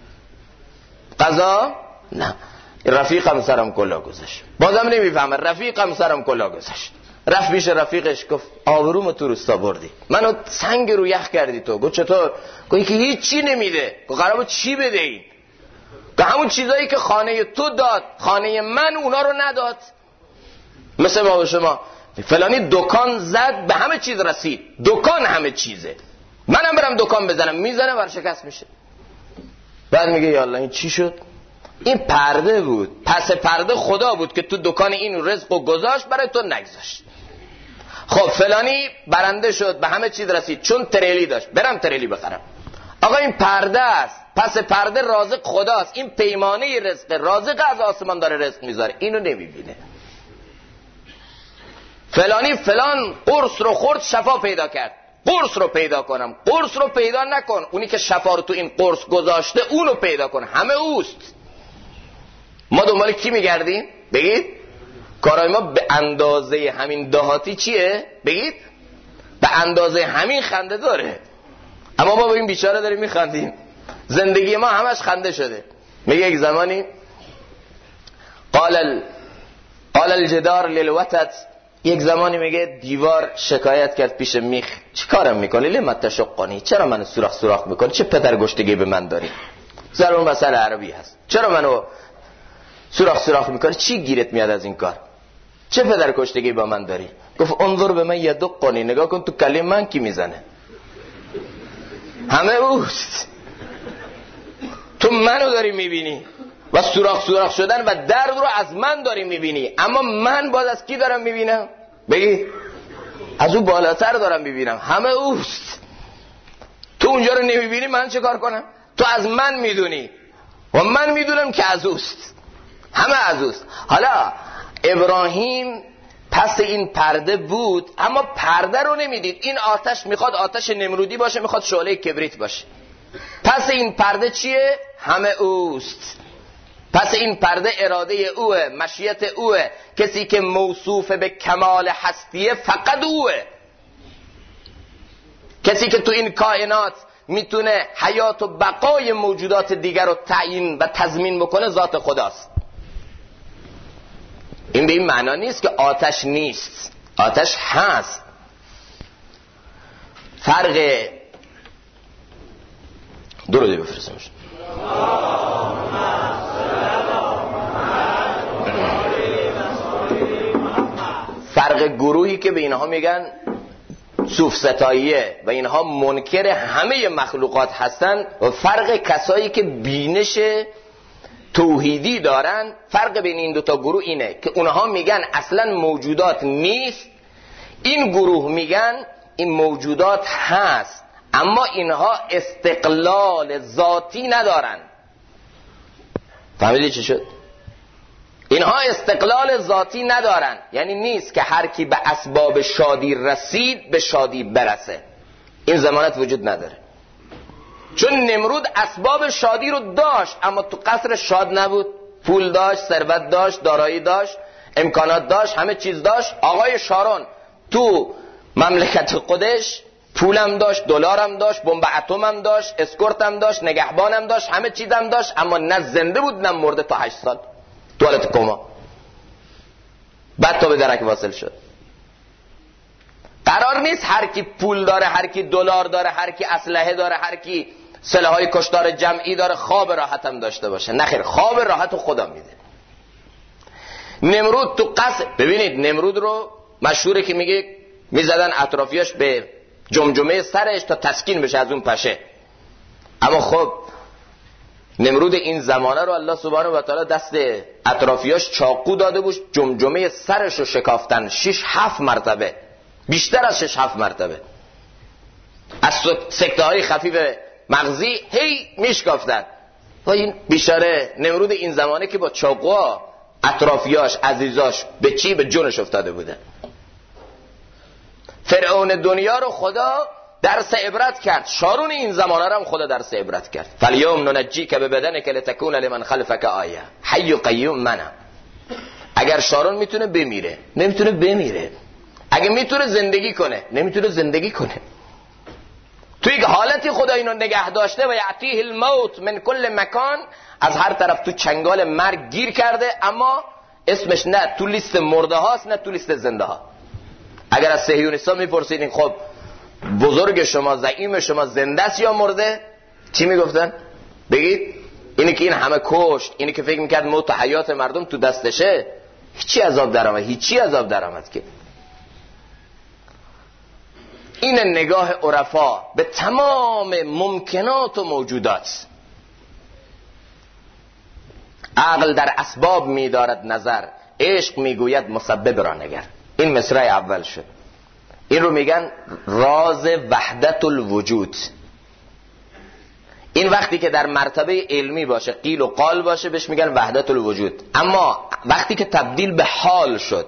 غذا؟ نه. رفیقم سرم کلا گذاشت. بازم نمیفهمه. رفیقم سرم کلا گذاشت. رفت پیش رفیقش گفت آبرومو تو روستا بردی، منو سنگ رو یخ کردی تو. گفت چطور؟ گفت که هیچی نمیده. گفت قراره چی بده این؟ گفت همون چیزایی که خانه تو داد خانه من اونا رو نداد. مثل ما و شما فلانی دکان زد به همه چیز رسید، دکان همه چیزه، منم برم دکان بزنم میزنه ورشکست میشه. بعد میگه یالا این چی شد؟ این پرده بود، پس پرده خدا بود که تو دکان این رزق و گذاشت برای تو نگذاشت. خب فلانی برنده شد به همه چیز رسید چون تریلی داشت، برم تریلی بخرم. آقا این پرده است، پس پرده رازق خداست، این پیمانه رزق، رازق از آسمان داره رزق میذاره، اینو نمیبینه. فلانی فلان قرص رو خورد شفا پیدا کرد، قرص رو پیدا کنم. قرص رو پیدا نکن، اونی که شفا رو تو این قرص گذاشته اونو پیدا کن، همه اوست. ما دنبال کی میگردیم؟ بگید. کارای ما به اندازه همین دهاتی چیه؟ بگید. به اندازه همین خنده داره، اما ما با این بیچاره داریم میخندیم. زندگی ما همش خنده شده. میگه یک زمانی قال الجدار للوتد، یک زمانی میگه دیوار شکایت کرد پیش میخ، چی کارم میکنی؟ لما تشقنی، چرا منو سوراخ میکنی؟ چه پدر گشتگی به من داری؟ زرون مسئله عربی هست. چرا منو سوراخ میکنی؟ چی گیرت میاد از این کار؟ چه پدر گشتگی با من داری؟ گفت انظر به من یدقنی، نگاه کن تو کله من کی میزنه؟ همه اوست. تو منو داری میبینی و سوراخ شدن و درد رو از من داری میبینی، اما من باز از کی دارم میبینم؟ بگی. از او بالاتر دارم میبینم، همه اوست. تو اونجا رو نمیبینی، من چه کار کنم؟ تو از من میدونی و من میدونم که از اوست، همه از اوست. حالا ابراهیم پس این پرده بود، اما پرده رو نمیدید. این آتش میخواد آتش نمرودی باشه، میخواد شعله کبریت باشه. پس این پرده چیه؟ همه اوست. پس این پرده اراده اوه، مشیت اوه. کسی که موصوف به کمال هستیه فقط اوه. کسی که تو این کائنات میتونه حیات و بقای موجودات دیگر رو تعیین و تضمین بکنه ذات خداست. این به این معنا نیست که آتش نیست، آتش هست. فرق درودی بفرستمش. فرق گروهی که به اینها میگن صوف ستاییه و اینها منکر همه مخلوقات هستن و فرق کسایی که بینش توحیدی دارن، فرق بین این دوتا گروه اینه که اونها میگن اصلا موجودات نیست، این گروه میگن این موجودات هست اما اینها استقلال ذاتی ندارن. فهمیدی چی شد؟ اینها استقلال ذاتی ندارن، یعنی نیست که هر کی به اسباب شادی رسید به شادی برسه. این ضمانت وجود نداره، چون نمرود اسباب شادی رو داشت اما تو قصر شاد نبود. پول داشت، ثروت داشت، دارایی داشت، امکانات داشت، همه چیز داشت. آقای شارون تو مملکت خودش پولم داشت، دلارم داشت، بمب اتمم داشت، اسکورتم داشت، نگهبانم داشت، همه چیزم داشت، اما نه زنده بود نه مرده تا 8 سال توالت کما. بعد تا به درک واصل شد. قرار نیست هر کی پول داره، هر کی دلار داره، هر کی اسلحه داره، هر کی سلاح‌های کشتار جمعی داره خواب راحت هم داشته باشه. نخیر، خواب راحت خدا میده. نمرود تو قصر، ببینید نمرود رو مشهوره که میگه میزدن اطرافیاش به جمجمه سرش تا تسکین بشه از اون پشه. اما خب نمرود این زمانه رو الله سبحانه و تعالی دست اطرافیاش چاقو داده بود، جمجمه سرش رو شکافتن 6-7 مرتبه، بیشتر از 6-7 مرتبه. از سکته های خفیف مغزی هی میشکافتن. و این بیچاره نمرود این زمانه که با چاقوها اطرافیاش عزیزاش به چی؟ به جونش افتاده بوده. فرعون دنیا رو خدا درس عبرت کرد، شارون این زمانه رو هم خدا درس عبرت کرد. فالیوم ننجیک ببدنک لتکون لمن خلفک آیه، حی و قیوم منم. اگر شارون میتونه بمیره نمیتونه بمیره، اگه میتونه زندگی کنه نمیتونه زندگی کنه. توی یک حالتی خدا اینو نگه داشته و یعطیه الموت من کل مکان، از هر طرف تو چنگال مرگ گیر کرده، اما اسمش نه تو لیست مرده هاست نه تو لیست زنده ها. اگر از صهیونیستا میپرسیدین خب بزرگ شما، زعیم شما زنده است یا مرده، چی میگفتن؟ بگید اینی که این همه کشت، اینی که فکر میکرد موت و حیات مردم تو دستشه، هیچی عذاب درآمد، هیچی عذاب درآمد. که این نگاه عرفا به تمام ممکنات و موجودات. عقل در اسباب می‌دارد نظر، عشق میگوید مسبب را نگر. این مصرع اول شد. این رو میگن راز وحدت الوجود. این وقتی که در مرتبه علمی باشه، قیل و قال باشه، بهش میگن وحدت الوجود. اما وقتی که تبدیل به حال شد،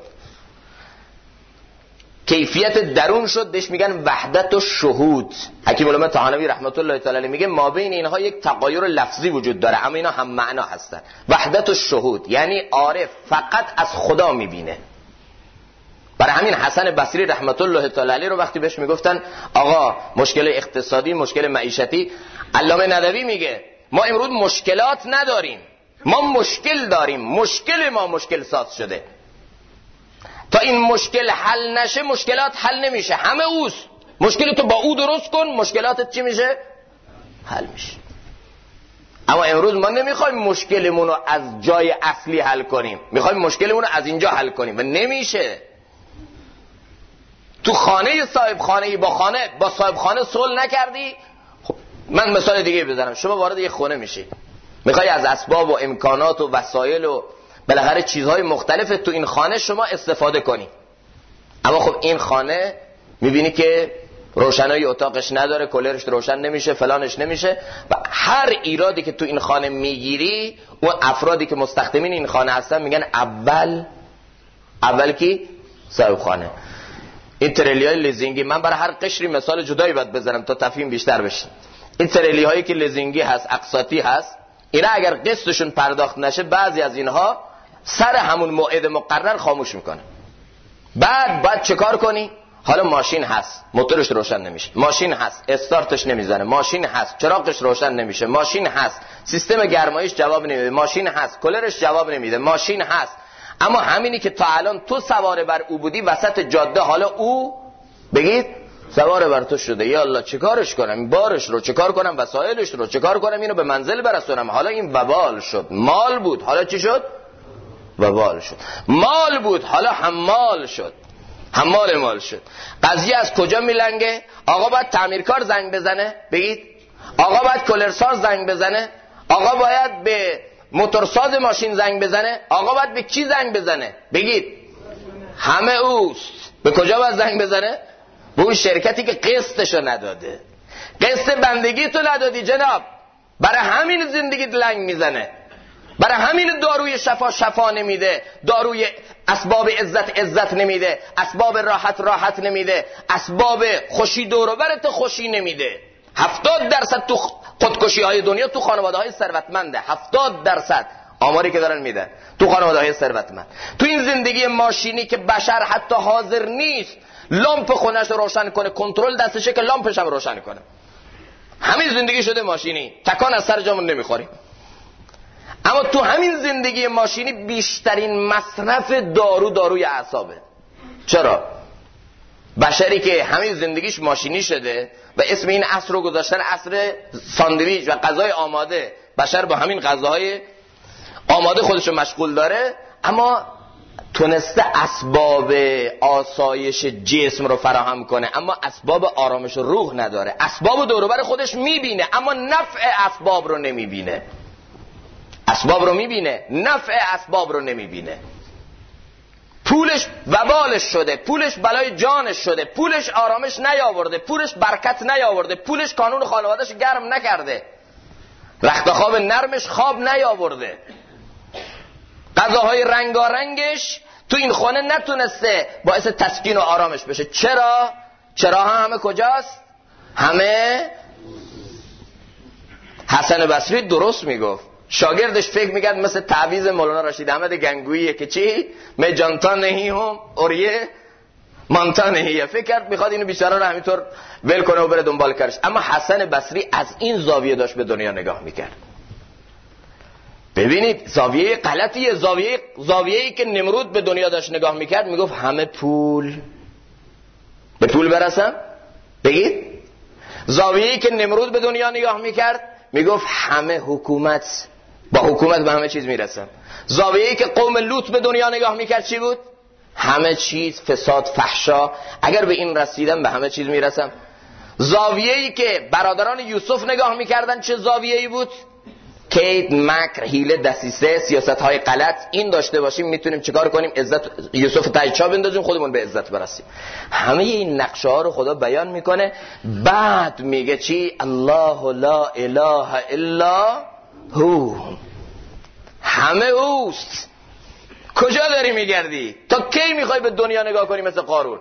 کیفیت درون شد، بهش میگن وحدت الشهود. حکیم علامه طحاوی رحمت الله تعالی علیه میگه ما بین اینها یک تغایر لفظی وجود داره اما اینا هم معنا هستن. وحدت الشهود یعنی عارف فقط از خدا میبینه. برای همین حسن بصری رحمت الله تعالی علیه رو وقتی بهش میگفتن آقا مشکل اقتصادی، مشکل معیشتی، علامه ندوی میگه ما امروز مشکلات نداریم، ما مشکل داریم، مشکل ما مشکل ساز شده. تا این مشکل حل نشه مشکلات حل نمیشه، همه اوست. مشکل تو با او درست کن، مشکلاتت چی میشه؟ حل میشه. اما امروز ما نمیخوایم مشکلمون رو از جای اصلی حل کنیم، میخوایم مشکلمون رو از اینجا حل کنیم و نمیشه. تو خانه صاحب خانه‌ای با صاحب خانه صلح نکردی. خب من مثال دیگه بزنم. شما وارد یه خونه میشی، میخوای از اسباب و امکانات و وسایل و بالاخره چیزهای مختلف تو این خانه شما استفاده کنی، اما خب این خانه میبینی که روشنایی اتاقش نداره، کولرش روشن نمیشه، فلانش نمیشه، و هر ایرادی که تو این خانه میگیری اون افرادی که مستخدمین این خانه هستن میگن اول کی؟ صاحب خانه. این تریلی های لیزینگی، من برای هر قشری مثال جدایی باید بزنم تا تفهیم بیشتر بشه. این تریلی هایی که لیزینگی هست، اقساطی هست، اینا اگر قسطشون پرداخت نشه بعضی از اینها سر همون موعد مقرر خاموش میکنه. بعد چه کار کنی؟ حالا ماشین هست موتورش روشن نمیشه، ماشین هست استارتش نمیزنه، ماشین هست چراغش روشن نمیشه، ماشین هست سیستم گرمایش جواب نمیده، ماشین هست کولرش جواب نمیده، ماشین هست. اما همینی که تا الان تو سوار بر او بودی وسط جاده، حالا او بگید سوار بر تو شده. یا الله چیکارش کنم؟ بارش رو چیکار کنم؟ وسایلش رو چیکار کنم؟ اینو به منزل برسونم. حالا این وبال شد. مال بود حالا چی شد؟ وبال شد. مال بود حالا حمال شد. حمال مال شد. قضیه از کجا میلنگه؟ آقا باید تعمیرکار زنگ بزنه؟ بگید. آقا باید کولرساز زنگ بزنه؟ آقا باید به موتورساز ماشین زنگ بزنه؟ آقا باید به کی زنگ بزنه؟ بگید. همه اوست. به کجا باید زنگ بزنه؟ به اون شرکتی که قسطشو نداده. قسط بندگی تو ندادی جناب، برای همین زندگی لنگ میزنه، برای همین داروی شفا نمیده، داروی اسباب عزت نمیده، اسباب راحت نمیده، اسباب خوشی دور و برت خوشی نمیده. 70% تو خودکشی های دنیا تو خانواده های ثروتمنده. 70% آماری که دارن میدن تو خانواده های ثروتمند. تو این زندگی ماشینی که بشر حتی حاضر نیست لامپ خونش رو روشن کنه، کنترل دستشه که لامپش هم روشن کنه. همین زندگی شده ماشینی، تکان از سر جامون نمیخوریم. اما تو همین زندگی ماشینی بیشترین مصرف داروی اعصابه. چرا؟ بشری که همین زندگیش ماشینی شده و اسم این عصر رو گذاشتن عصر ساندویچ و غذای آماده. بشر با همین غذاهای آماده خودش رو مشغول داره، اما تونسته اسباب آسایش جسم رو فراهم کنه، اما اسباب آرامش روح نداره. اسباب دور و بر خودش میبینه اما نفع اسباب رو نمیبینه. اسباب رو میبینه، نفع اسباب رو نمیبینه. پولش وبالش شده، پولش بلای جانش شده، پولش آرامش نیاورده، پولش برکت نیاورده، پولش قانون خانوادهش گرم نکرده، رخت خواب نرمش خواب نیاورده، غذاهای رنگارنگش تو این خانه نتونسته باعث تسکین و آرامش بشه. چرا همه کجاست؟ همه حسن بصری درست میگفت. شاگردش فکر میکرد مثل تعویض مولانا رشید احمد گنگوییه که چی؟ میں جانتا نہیں ہوں اور یہ مانتا نہیں. فکر کرد میخواد اینو بیچاره رو همینطور ول کنه و بره دنبال کارش. اما حسن بصری از این زاویه داشت به دنیا نگاه میکرد. ببینید زاویه غلطیه. زاویه‌ای که نمرود به دنیا داشت نگاه میکرد، میگفت همه پول، به پول برسم. بگید. زاویه‌ای که نمرود به دنیا نگاه میکرد میگفت همه حکومت، با حکومت به همه چیز میرسم. زاویه‌ای که قوم لوط به دنیا نگاه میکرد چی بود؟ همه چیز فساد، فحشا. اگر به این رسیدم به همه چیز میرسم. زاویه‌ای که برادران یوسف نگاه میکردن چه زاویه‌ای بود؟ کید، مکر، حیله، دسیسه، سیاست‌های غلط. این داشته باشیم میتونیم چیکار کنیم؟ عزت یوسف تاجچا بندازیم، خودمون به عزت برسیم. همه این نقشه‌ها رو خدا بیان میکنه. بعد میگه چی؟ الله لا اله الا هو. همه اوست. کجا داری میگردی؟ تا کی میخوای به دنیا نگاه کنی مثل قارون؟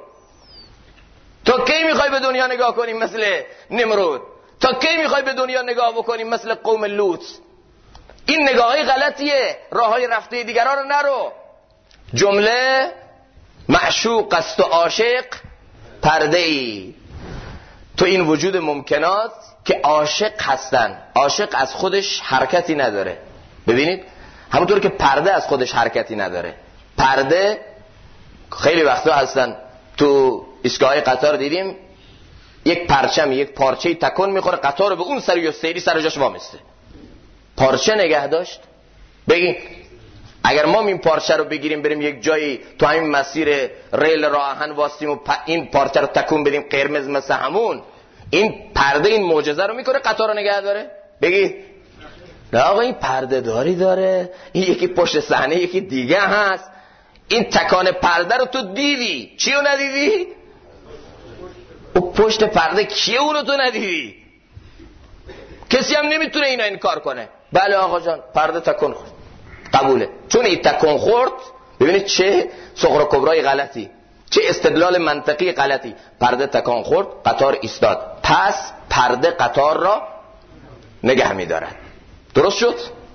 تا کی میخوای به دنیا نگاه کنی مثل نمرود؟ تا کی میخوای به دنیا نگاه بکنی مثل قوم لوط؟ این نگاهی غلطیه. راههای رفته دیگران رو نرو. جمله معشوق است و عاشق پرده ای. تو این وجود ممکنات که عاشق هستن. عاشق از خودش حرکتی نداره. ببینید همونطور که پرده از خودش حرکتی نداره. پرده خیلی وقتا هستن تو ایستگاه قطار دیدیم یک پرچم، یک پارچه تکون میخوره، قطار رو به اون سری و سری سر جاش وامسته. پارچه نگه داشت. بگین اگر ما این پارچه رو بگیریم بریم یک جایی تو همین مسیر ریل راه آهن واسیم و این پارچه رو تکون بدیم قرمز مثل همون، این پرده این معجزه رو میکنه قطار رو نگه داره؟ بگید نه آقا این پرده داری داره، این یکی پشت صحنه یکی دیگه هست. این تکان پرده رو تو دیدی، چی رو ندیدی؟ او پشت پرده کیه اونو تو ندیدی؟ کسی هم نمیتونه اینا انکار کنه. بله آقا جان پرده تکون خورد، قبوله. چون این تکون خورد، ببینید چه صغرا کبرای غلطی، چه استدلال منطقی غلطی. پرده تکون خورد، قطار ایستاد، پس پرده قطار را نگه می‌دارد. درست شد؟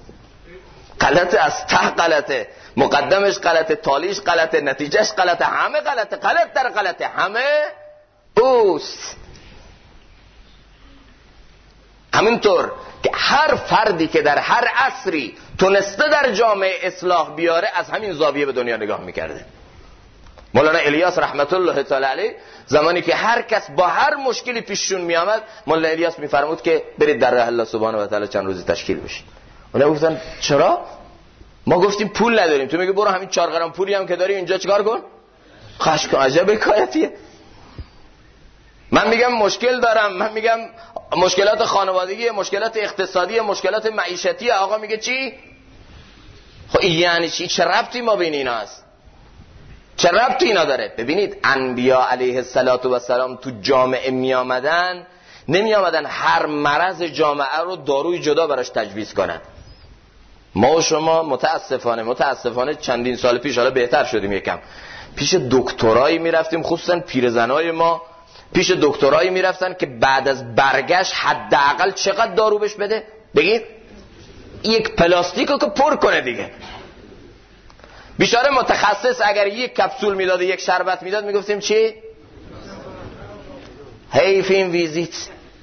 غلطه، از ته غلطه، مقدمش غلطه، تالیش غلطه، نتیجهش غلطه، همه غلطه، غلط در غلطه، همه اوست. همینطور که هر فردی که در هر عصری تونسته در جامعه اصلاح بیاره از همین زاویه به دنیا نگاه میکرده. مولانا الیاس رحمت الله تعالی علیه زمانی که هر کس با هر مشکلی پیششون میامد، مولانا الیاس میفرمود که برید در راه الله سبحانه و تعالی چند روزی تشکیل بشید. اونا گفتن چرا؟ ما گفتیم پول نداریم. تو میگی برو همین 4 گرم پولی هم که داری اینجا چیکار کن؟ خواهش کن، عجب حکایتیه. من میگم مشکل دارم، من میگم مشکلات خانوادگی، مشکلات اقتصادی، مشکلات معیشتی. آقا میگه چی؟ خب یعنی چی؟ چه ربطی ما بین اینا هست؟ چه ربطی اینا داره؟ ببینید انبیا علیه السلام تو جامعه نمی آمدن هر مرض جامعه رو داروی جدا براش تجویز کنن. ما و شما متاسفانه چندین سال پیش، حالا بهتر شدیم یکم، پیش دکترایی میرفتیم، خصوصا پیرزنای ما پیش دکترایی میرفتن که بعد از برگشت حداقل چقدر دارو بهش بده؟ بگید یک پلاستیکو که پر کنه دیگه. بیچاره متخصص اگر یک کپسول میداد یک شربت میداد میگفتیم چی؟ حیف این ویزیت.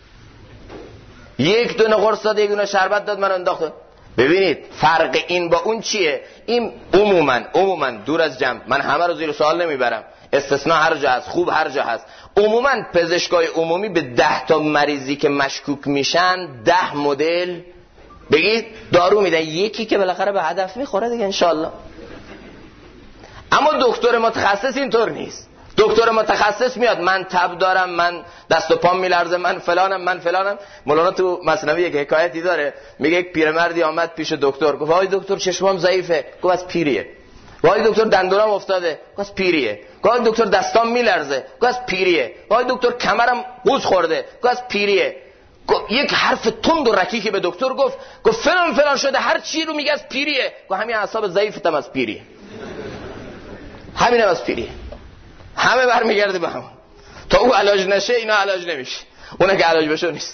یک دونه قرص داد، یک دونه شربت داد، من انداخت. ببینید فرق این با اون چیه؟ این عموما دور از جمع، من همه رو زیر سوال نمیبرم، استثناء هر جا هست، خوب هر جا هست. عموما پزشکای عمومی به 10 تا مریضی که مشکوک میشن 10 مدل بگید دارو میدن، یکی که بالاخره به هدف میخوره دیگه انشالله. اما دکتر متخصص اینطور نیست. دکتر متخصص میاد من تب دارم، من دست و پام میلرزه، من فلانم. مولانا تو مثنوی یک حکایتی داره، میگه یک پیرمردی آمد پیش دکتر، گفت وای دکتر چشمام ضعیفه. گفت از پیریه. وای دکتر دندونام افتاده. گفت از پیریه. گفت دکتر دستام میلرزه. گفت از پیریه. وای دکتر کمرم قوز خورده. گفت از پیریه. یک حرف تند و رکیکی به دکتر گفت فلان شده، هر چی رو میگه از پیریه. گفت همین اعصاب ضعیفتم از پیریه، همینم از پیریه. همه برمیگرده به هم. تا او علاج نشه اینا علاج نمیشه، اونه که علاج بشه نیست.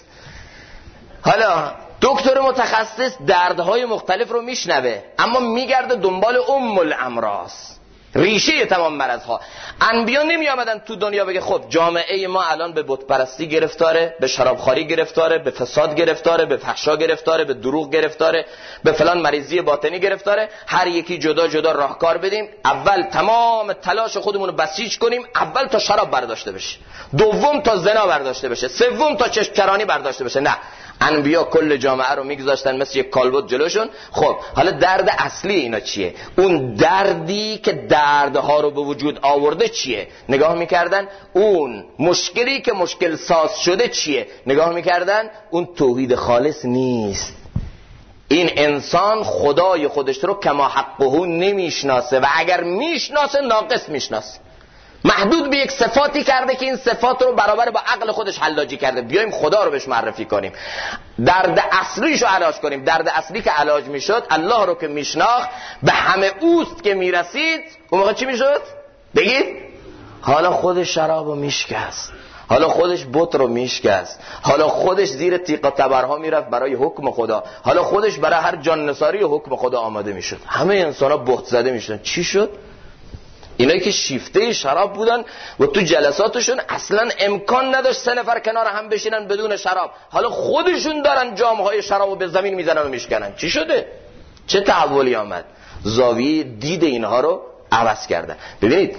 حالا دکتر متخصص دردهای مختلف رو میشنوه، اما میگرده دنبال الامراض، ریشه تمام مرضها. انبیا نمی آمدن تو دنیا بگه خب جامعه ما الان به بت پرستی گرفتاره، به شرابخواری گرفتاره، به فساد گرفتاره، به فحشا گرفتاره، به دروغ گرفتاره، به فلان مریضی باطنی گرفتاره، هر یکی جدا جدا راهکار بدیم. اول تمام تلاش خودمون رو بسیج کنیم، اول تا شراب برداشته بشه، دوم تا زنا برداشته بشه، سوم تا چشم‌چرانی برداشته بشه. نه، انبیا کل جامعه رو میگذاشتن مثل یک کالبد جلوشون. خب حالا درد اصلی اینا چیه؟ اون دردی که دردها رو به وجود آورده چیه؟ نگاه میکردن. اون مشکلی که مشکل ساز شده چیه؟ نگاه میکردن. اون توحید خالص نیست. این انسان خدای خودش رو کما حقه نمیشناسه، و اگر میشناسه ناقص میشناسه، محدود به یک صفاتی کرده که این صفات رو برابر با عقل خودش حلاجی کرده. بیایم خدا رو بهش معرفی کنیم، درد اصلیش رو علاج کنیم. درد اصلی که علاج میشد، الله رو که میشناخت، به همه اوست که میرسید، اون موقع چی میشد؟ بگید حالا خودش شراب رو میشکست، حالا خودش بت رو میشکست، حالا خودش زیر تیغ و تبرها میرفت برای حکم خدا، حالا خودش برای هر جان نثاری حکم خدا آماده میشد. همه انسان ها بت زده میشدن. چی شد؟ اینایی که شیفته شراب بودن و تو جلساتشون اصلا امکان نداشت 3 نفر کنار هم بشینن بدون شراب، حالا خودشون دارن جامهای شرابو به زمین میزنن و میشکنن. چی شده؟ چه تحولی آمد؟ زاویه دید اینها رو عوض کردن. ببینید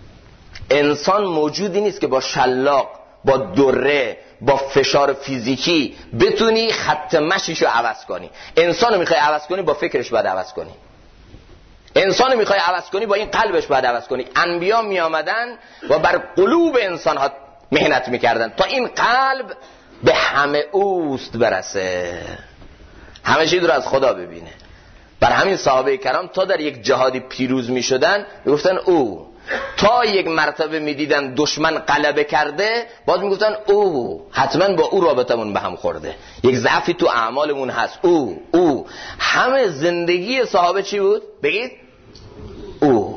انسان موجودی نیست که با شلاق، با دره، با فشار فیزیکی بتونی خط مشیشو عوض کنی. انسانو میخوای عوض کنی، با فکرش باید عوض کنی. انسانو میخوای عوض کنی، با این قلبش باید عوض کنی. انبیا می آمدن و بر قلوب انسان ها مهنت میکردن تا این قلب به همه اوست برسه، همه چیز رو از خدا ببینه. بر همین صحابه کرام تا در یک جهادی پیروز میشدن میگفتن او، تا یک مرتبه میدیدن دشمن غلبه کرده باز میگفتن او، حتما با او رابطمون به هم خورده، یک ضعفی تو اعمالمون هست، او. همه زندگی صحابه چی بود؟ بگید او.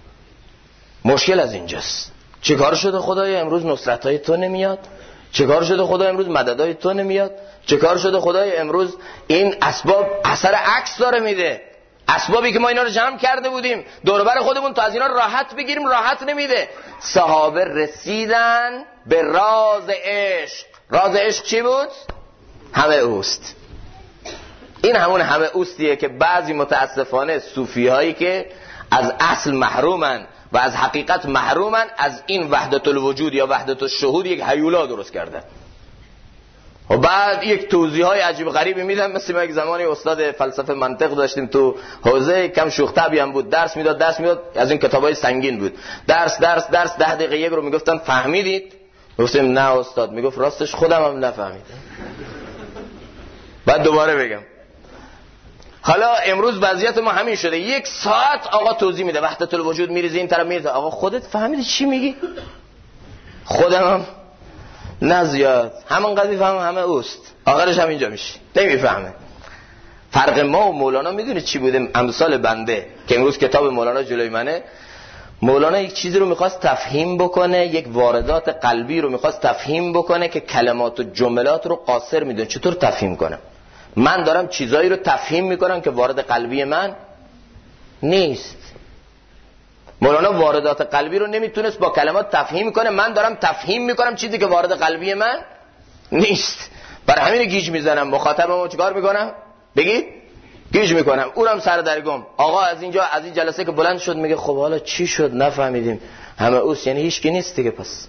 مشکل از اینجاست. چه کار شده خدای امروز نصرتای تو نمیاد؟ چه کار شده خدای امروز مددای تو نمیاد؟ چه کار شده خدای امروز این اسباب اثر عکس داره میده؟ اسبابی که ما اینا رو جمع کرده بودیم دور و بر خودمون تا از اینا راحت بگیریم راحت نمیده. صحابه رسیدن به راز عشق. راز عشق چی بود؟ همه اوست. این همون همه اوستیه که بعضی متاسفانه صوفی هایی که از اصل محرومن و از حقیقت محرومن، از این وحدت الوجود یا وحدت الشهود یک هیولا درست کردن. و بعد یک توضیحای عجیب غریبی میدم. مثل ما یک زمانی استاد فلسفه منطق داشتیم تو حوزه، کم شوخ طبعی هم بود، درس میداد از این کتابای سنگین بود. درس 10 دقیقه یک رو میگفتن فهمیدید؟ گفتیم نه استاد. میگفت راستش خودم هم نفهمیدم. بعد دوباره بگم. حالا امروز وضعیت ما همین شده، 1 ساعت آقا توضیح میده، وحدت الوجود میریزه این طرف میریزه. آقا خودت فهمیدی چی میگی؟ خودم هم نه زیاد، همونقدر میفهمم همه اوست، آخرش هم اینجا میشه نمیفهمه. فرق ما و مولانا میدونه چی بوده؟ امثال بنده که امروز کتاب مولانا جلوی منه، مولانا یک چیزی رو میخواست تفهیم بکنه، یک واردات قلبی رو میخواست تفهیم بکنه که کلمات و جملات رو قاصر میدونه. چطور تفهیم کنم؟ من دارم چیزایی رو تفهیم میکنم که وارد قلبی من نیست. مولانا واردات قلبی رو نمیتونست با کلمات تفهیم کنه، من دارم تفهیم میکنم چیزی که وارد قلبی من نیست. برای همین گیج میزنم، مخاطبمو چیکار میکنم؟ بگید گیج میکنم، اونم سر درگم. آقا از این جلسه که بلند شد میگه خب حالا چی شد؟ نفهمیدیم. همه اوست، یعنی هیچ کی نیست دیگه. پس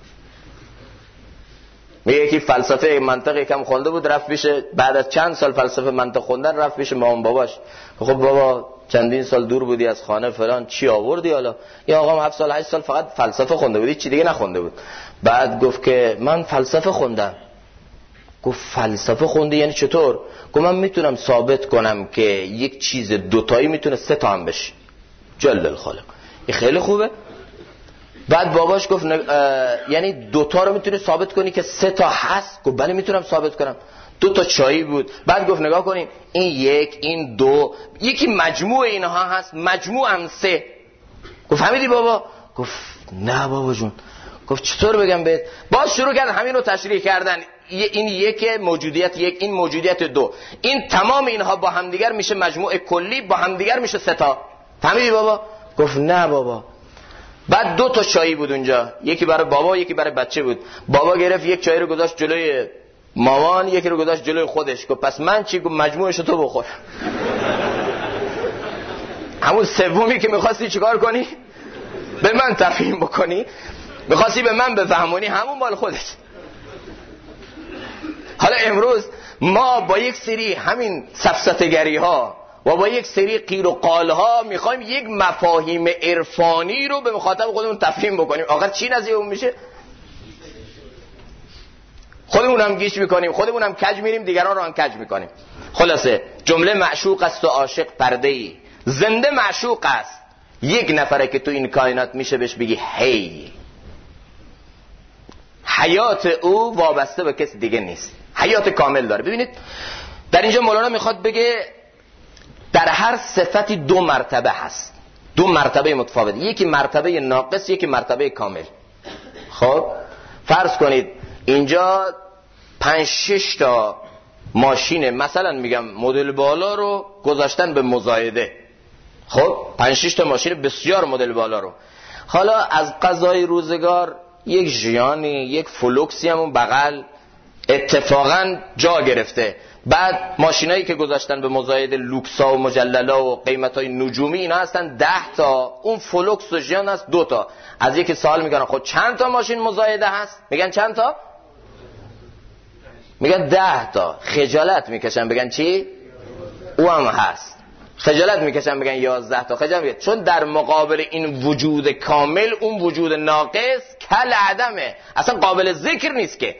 میگه یکی فلسفه منطق کم خونده بود، رفت پیش، بعد از چند سال فلسفه منطق خوندن رفت پیش مام باباش. خب بابا چندین سال دور بودی از خانه فلان، چی آوردی حالا؟ یا آقا 7 سال 8 سال فقط فلسفه خونده بودی، چی دیگه نخونده بود. بعد گفت که من فلسفه خوندم. گفت فلسفه خوندی یعنی چطور؟ گفت من میتونم ثابت کنم که یک چیز دوتایی میتونه 3 تا هم بشه. جل الخالق. این خیلی خوبه. بعد باباش گفت یعنی 2 تا رو میتونی ثابت کنی که 3 تا هست؟ گفت بله میتونم ثابت کنم. 2 تا چایی بود. بعد گفت نگاه کنین، این 1 این 2 یکی مجموع اینها هست، مجموع هم 3. گفت فهمیدی بابا؟ گفت نه بابا جون. گفت چطور بگم بهت؟ باز شروع کرد همین رو تشریح کردن. این 1 موجودیت 1، این موجودیت 2، این تمام اینها با همدیگر میشه مجموع کلی، با همدیگر میشه 3 تا. فهمیدی بابا؟ گفت نه بابا. بعد 2 تا چایی بود اونجا، یکی برای بابا یکی برای بچه بود. بابا گرفت یک چای رو گذاشت جلوی مامان، یکی رو گذاشت جلوی خودش. گفت پس من چی؟ گفت مجموعش رو تو بخور. همون سومی که میخواستی چیکار کنی؟ به من تفهیم بکنی، میخواستی به من بفهمونی، همون مال خودت. حالا امروز ما با یک سری همین سفسطه‌گری ها و با یک سری قیل و قال ها میخوایم یک مفاهیم عرفانی رو به مخاطب خودمون تفهیم بکنیم. آخر چی نزدیک اون میشه؟ خودمون هم گیج میکنیم، خودمون هم کج میریم، دیگران رو هم کج میکنیم. خلاصه جمله معشوق است و عاشق پرده‌ای، زنده معشوق است، 1 نفره که تو این کائنات میشه بهش بگی هی. حیات او وابسته به کسی دیگه نیست، حیات کامل داره. ببینید در اینجا مولانا میخواد بگه در هر صفتی 2 مرتبه هست، 2 مرتبه متفاوت، یکی مرتبه ناقص، یکی مرتبه کامل. خب فرض کنید اینجا 5-6 تا ماشین، مثلا میگم مدل بالا رو گذاشتن به مزایده. خب 5-6 تا ماشین بسیار مدل بالا رو، حالا از قضای روزگار یک ژیانی، یک فلوکسی همون بغل اتفاقا جا گرفته. بعد ماشینایی که گذاشتن به مزایده لوکسا و مجللا و قیمتای نجومی اینا هستن 10 تا، اون فلوکس و ژیان هست 2 تا. از یکی سوال میکنن خب چند تا ماشین مزایده هست؟ میگن چند تا؟ میگن 10 تا. خجالت میکشن بگن چی؟ او هم هست. خجالت میکشن بگن 11 تا. خجالت میکشن چون در مقابل این وجود کامل اون وجود ناقص کل عدمه، اصلا قابل ذکر نیست که.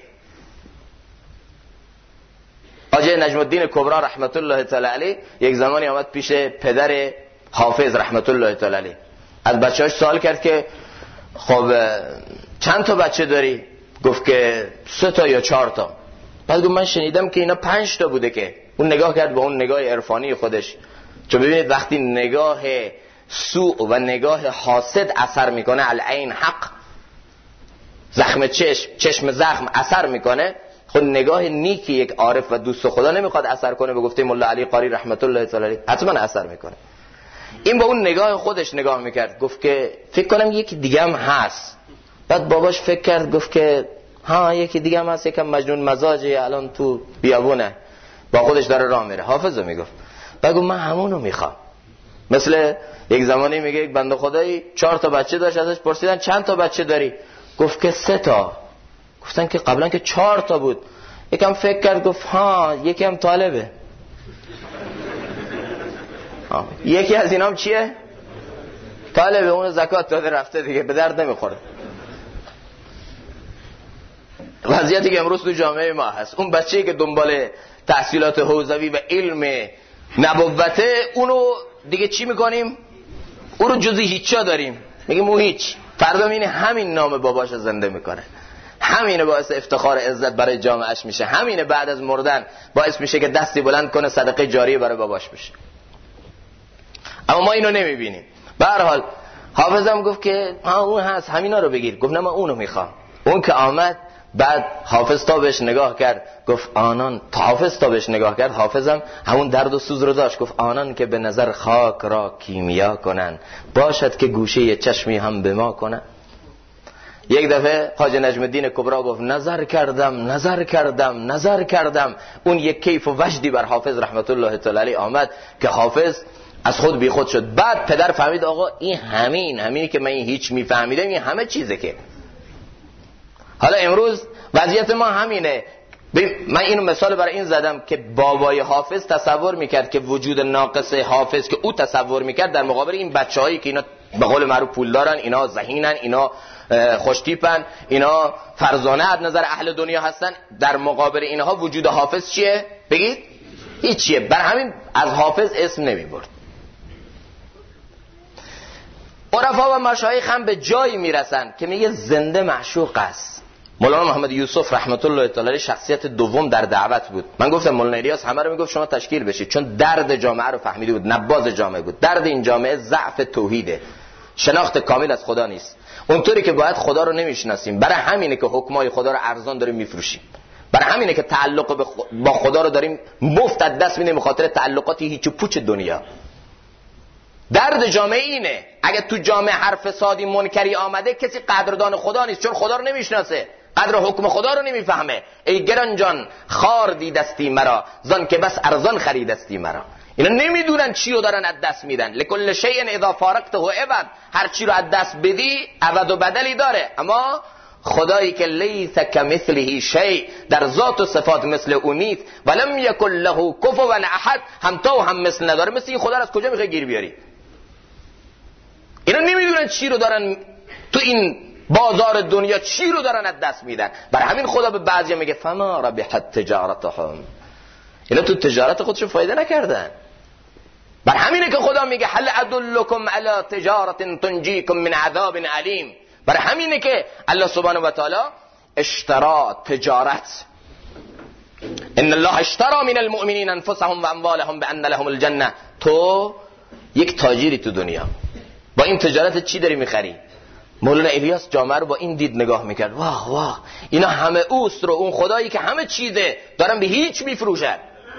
حاجی نجم الدین کبرا رحمت الله تعالی علیه یک زمانی آمد پیش پدر حافظ رحمت الله تعالی علیه، از بچه‌هاش سوال کرد که خب چند تا بچه داری؟ گفت که 3 تا یا 4 تا. بعد گفت من شنیدم که اینا 5 تا بوده. که اون نگاه کرد با اون نگاه عرفانی خودش، چون ببینید وقتی نگاه سوء و نگاه حاسد اثر میکنه، العین حق، زخم چشم زخم اثر میکنه، خود نگاه نیکی یک عارف و دوست خدا نمیخواد اثر کنه. به گفته مولا علی قاری رحمت الله تعالی علیه حتما اثر میکنه. این با اون نگاه خودش نگاه میکرد، گفت که فکر کنم یکی دیگه هم هست. بعد باباش فکر کرد گفت که ها یکی دیگه هم هست، یکم مجنون مزاجه، الان تو بیابونه با خودش داره راه میره. حافظو میگفت. بعد گفت من همونو میخوام. مثل یک زمانی میگه یک بنده خدایی 4 تا بچه داشت، ازش پرسیدن چند تا بچه داری؟ گفت که 3 تا. گفتن که قبلا که 4 تا بود. یکم فکر کرد گفت ها یکی هم طالبه، یکی از اینام چیه؟ طالبه، اون زکات داده رفته دیگه، به درد نمیخوره. وضعیتی که امروز تو جامعه ما هست، اون بچه‌ای که دنبال تحصیلات حوزوی و علم نبوته، اونو دیگه چی میکنیم؟ اونو جزی هیچا داریم، میگیم اون هیچ. فردا میینه همین نام باباش زنده میکنه، همینه باعث افتخار عزت برای جامعهش میشه، همینه بعد از مردن باعث میشه که دستی بلند کنه صدقه جاریه برای باباش بشه. اما ما اینو نمیبینیم. به هر حال حافظم گفت که اون هست، همینا رو بگیر. گفت نه من اونو میخوام. اون که آمد بعد حافظ تا بهش نگاه کرد گفت آنان، تا حافظ تا بهش نگاه کرد حافظم همون درد و سوز رو داشت. گفت آنان که به نظر خاک را کیمیا کنن، باشد که گوشه چشمی هم به ما کنن. یک دفعه حاج نجم الدین کبرا گفت نظر کردم. اون یک کیف و وجدی بر حافظ رحمت الله تعالی علیه آمد که حافظ از خود بی خود شد. بعد پدر فهمید آقا این همینی که من هیچ میفهمیدم، این همه چیزه. که حالا امروز وضعیت ما همینه. من اینو مثال برای این زدم که بابای حافظ تصور میکرد که وجود ناقص حافظ که او تصور میکرد در مقابل این بچه‌هایی که اینا به قول معروف پول دارن، اینا ذهینن، اینا خوشتیپن، اینا فرزانه از نظر اهل دنیا هستن، در مقابل اینها وجود حافظ چیه؟ بگید هیچیه. بر همین از حافظ اسم نمیبرد. عرفا و مشایخ هم به جایی میرسن که میگه زنده معشوق است. مولانا محمد یوسف رحمت الله تعالی شخصیت دوم در دعوت بود. من گفتم مولانا الیاس همه رو میگفت شما تشکیل بشید، چون درد جامعه رو فهمیده بود، نباز جامعه بود. درد این جامعه ضعف توحیده، شناخت کامل از خدا نیست. اونطوری که باید خدا رو نمیشناسیم. برای همینه که حکمای خدا رو ارزان داریم میفروشیم. برای همینه که تعلق با خدا رو داریم مفت از دست میدیم به خاطر تعلقاتی هیچ و پوچ دنیا. درد جامعه اینه. اگه تو جامعه هر فسادی منکری آمده، کسی قدردان خدا نیست، چون خدا رو نمیشناسه، قدر حکم خدا رو نمیفهمه. ای گران جان خار دیدستی مرا، زان که بس ارزان خریدستی مرا. اینا نمیدونن چی رو دارن از دست میدن. لکل شیء اذا فارقته عوض، هر چی رو از دست بدی عوض و بدلی داره. اما خدایی که لیس کمثله شیء، در ذات و صفات مثل اون نیست، ولم یکن له کفوا احد، هم تا و هم مثل نداره. مثل این خدا رو از کجا میخوای گیر بیاری؟ اینا نمیدونن چی رو دارن تو این بازار دنیا، چی رو دارن از دست میدن. برای همین خدا به بعضیا میگه فما ربحت تجارتهم، اینا تو تجارت خودشون فایده نکردن. برای همینه که خدا میگه هل ادلکم علی تجارت تنجیکم من عذاب علیم. برای همینه که الله سبحانه و تعالی اشترا تجارت، ان الله اشترا من المؤمنین انفسهم و اموالهم بان لهم الجنه. تو یک تاجری تو دنیا، با این تجارت چی داری میخری؟ مولانا الیاس جامعه رو با این دید نگاه میکرد، واه واه اینا همه اوست رو، اون خدایی که همه چیزه دارن به هیچ میفروشن،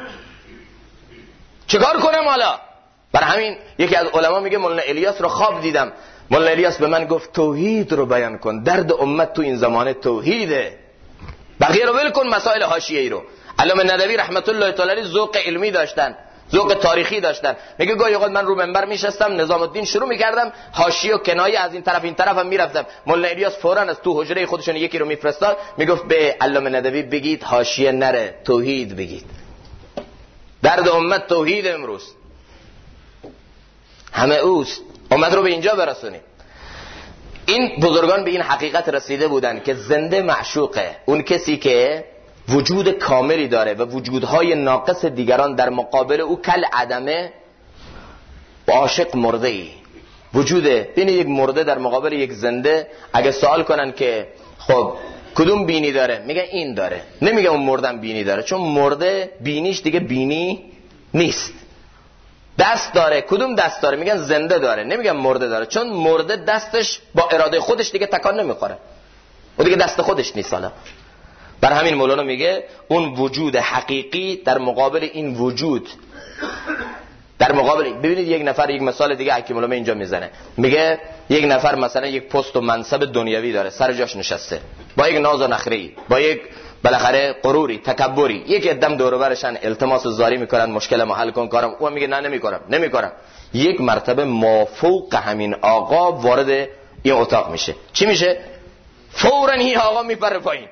چیکار کنم حالا؟ برای همین یکی از علما میگه مولانا الیاس رو خواب دیدم. مولانا الیاس به من گفت توحید رو بیان کن، درد امت تو این زمانه توحیده، بقیه رو ول کن، مسائل حاشیه‌ای رو. علامه ندوی رحمت الله تعالی ذوق علمی داشتن، ذوق تاریخی داشتن. میگه گاهی اوقات من رو منبر میشستم، نظام الدین شروع میکردم، حاشیه و کنایه از این طرف این طرفم میرفتم. مولانا الیاس فوراً از تو حجره خودشون یکی رو میفرستاد، میگفت به علامه ندوی بگید حاشیه نره، توحید بگید. درد امت توحید امروز همه اوست، امت رو به اینجا برسونید. این بزرگان به این حقیقت رسیده بودن که زنده معشوقه، اون کسی که وجود کاملی داره و وجودهای ناقص دیگران در مقابل او کل عدمه. و عاشق مرده ای وجوده. بین یک مرده در مقابل یک زنده، اگه سوال کنن که خب کدوم بینی داره، میگن این داره، نمیگه اون مردم بینی داره، چون مرده بینیش دیگه بینی نیست. دست داره، کدوم دست داره، میگن زنده داره، نمیگن مرده داره، چون مرده دستش با اراده خودش دیگه تکان نمیخوره، و دیگه دست خودش نیست. حالا بر همین مولانا میگه اون وجود حقیقی در مقابل این وجود، در مقابل، ببینید یک نفر، یک مثال دیگه حکیم علامه اینجا میزنه، میگه یک نفر مثلا یک پست و منصب دنیوی داره، سر جاش نشسته، با یک ناز و نخری، با یک بالاخره غروری، تکبری، یک عدم دور و برشن التماس زاری میکنن مشکل ما حل کن کارم، اون میگه نه نمیکنم. یک مرتبه مافوق همین آقا وارد این اتاق میشه، چی میشه؟ فوراً این آقا میپره پایین،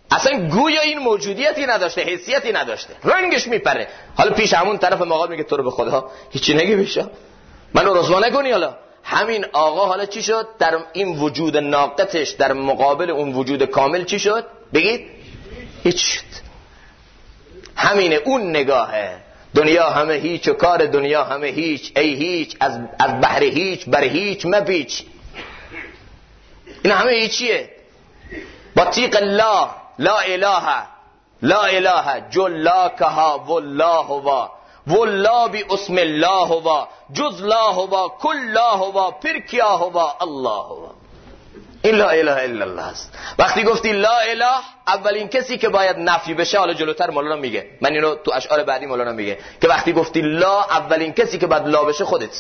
اصلا گویا این موجودیتی نداشته، حیثیتی نداشته، رنگش میپره. حالا پیش همون طرف مقابل میگه تو رو به خدا هیچی نگی بشه، منو رسوا نکنی. حالا همین آقا حالا چی شد در این وجود ناقصش در مقابل اون وجود کامل؟ چی شد بگید؟ هیچ شد. همینه اون نگاهه. دنیا همه هیچ و کار دنیا همه هیچ، ای هیچ از بحر هیچ بر هیچ مپیچ. این همه هیچیه. با تیق الله لا اله جلاکها والله والله بی اسم الله و جز الله و کل الله و پرکیاه و الله و. این لا اله الا الله است. وقتی گفتی لا اله، اولین کسی که باید نفی بشه، حالا جلوتر مولانا میگه، من اینو تو اشعار بعدی مولانا میگه که وقتی گفتی لا، اولین کسی که باید لا بشه خودتی.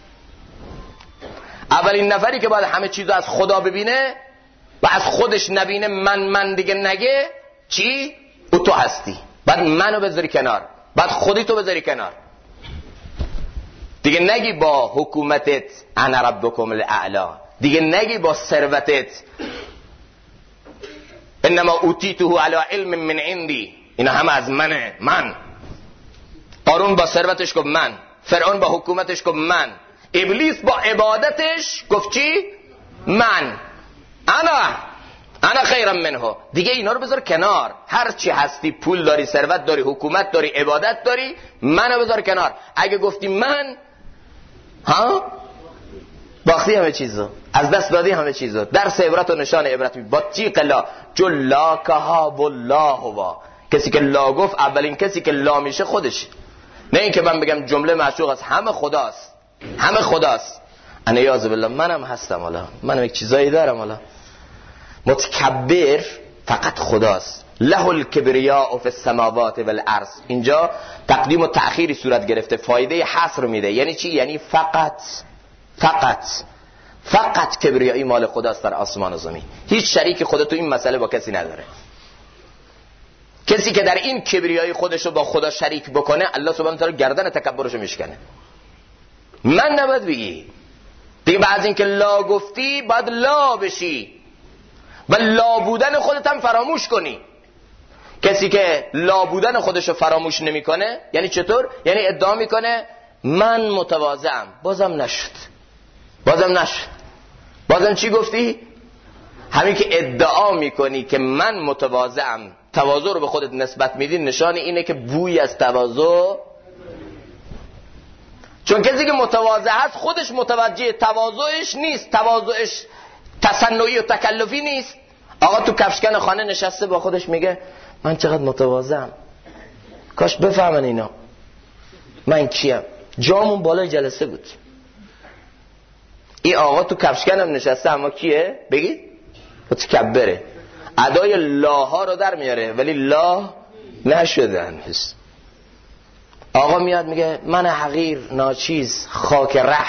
اولین نفری که باید همه چیزو از خدا ببینه و از خودش نبینه، من دیگه نگه، چی؟ او تو هستی. بعد منو بذاری کنار، بعد خودتو بذاری کنار، دیگه نگی با حکومتت انا ربکم الاعلی، دیگه نگی با ثروتت انما اوتیته علی علم من عندی، اینا همه از منه. من قارون با ثروتش گفت من، فرعون با حکومتش گفت من، ابلیس با عبادتش گفت چی؟ من انا خیرم منه. دیگه اینا رو بذار کنار. هر چی هستی، پول داری، ثروت داری، حکومت داری، عبادت داری، منو بذار کنار. اگه گفتی من، باختی همه چیزو، از دست دادی همه چیزو. درس عبرت و نشان عبرت با تیق لا جلاکها والله و. کسی که لا گفت، اولین کسی که لا میشه خودش. نه این که من بگم جمله معشوق است، همه خداست، همه خداست. انا یاذ بالله منم هستم، حالا منم یک چیزایی دارم. حالا متکبر فقط خداست. له الکبریاء فی السماوات والارض. اینجا تقدیم و تأخیری صورت گرفته، فایده حصر میده. یعنی چی؟ یعنی فقط کبریایی مال خداست در آسمان و زمین. هیچ شریک خدا تو این مسئله با کسی نداره. کسی که در این کبریایی خودشو با خدا شریک بکنه، الله سبحانه و تعالی گردن تکبرشو میشکنه. من نباید بگی دیگه. بعد اینکه لا گفتی باید لا بشی و لا بودن خودت هم فراموش کنی. کسی که لا بودن خودشو فراموش نمیکنه یعنی چطور؟ یعنی ادعا میکنه من متواضعم، بازم نشد. بازم چی گفتی؟ همین که ادعا میکنی که من متواضعم، تواضع رو به خودت نسبت میدی، نشان اینه که بوی از تواضع. چون کسی که متواضع هست خودش متوجه تواضعش نیست، تواضعش تصنعی و تکلفی نیست. آقا تو کفشکن خانه نشسته با خودش میگه من چقدر متواضعم، کاش بفهمن اینا من کیم. جامون بالای جلسه بود. این آقا تو کفشکن هم نشسته، اما کیه؟ بگید متکبره. ادای لاها رو در میاره ولی لا نشدن. آقا میاد میگه من حقیر، ناچیز، خاک ره،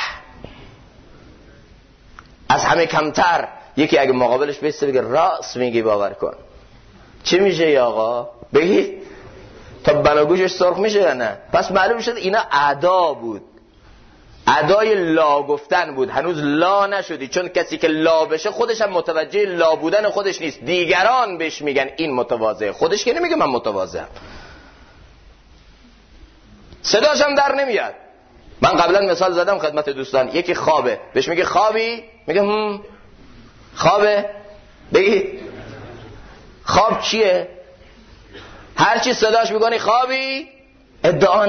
از همه کمتر. یکی اگه مقابلش بیسته بگه راست میگی، باور کن، چی میشه یا آقا؟ بگید تا بناگوشش سرخ میشه یا نه؟ پس معلوم شد اینا ادا بود، ادای لا گفتن بود. هنوز لا نشدی، چون کسی که لا بشه خودش هم متوجه لا بودن خودش نیست. دیگران بهش میگن این متواضعه، خودش که نمیگه من متواضعم. صداش هم در نمیاد. من قبلا مثال زدم خدمت دوستان، یکی خوابه، بهش میگه خوابی؟ میگه خوابه. بگید خواب چیه؟ هرچی صداش میکنی خوابی، ادعا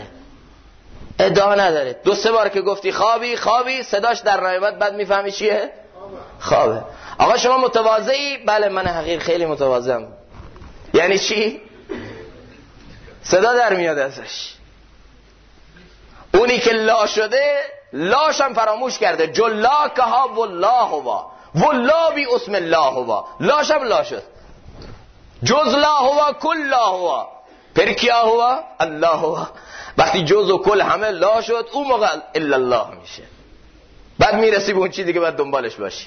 نداره. 2-3 بار که گفتی خوابی صداش در نیامد، بعد میفهمی چیه؟ خوابه. آقا شما متواضعی؟ بله من حقیر خیلی متواضعم. یعنی چی؟ صدا در میاد ازش. اونی که لا شده لاش هم فراموش کرده. جلاکها والله والله بی اسم الله لاش هم لا شد. جز الله و کل الله و پرکیا هو الله. وقتی جز و کل همه لا شد، اون موقع الا الله میشه. بعد میرسی به اون چیزی که باید دنبالش باشی.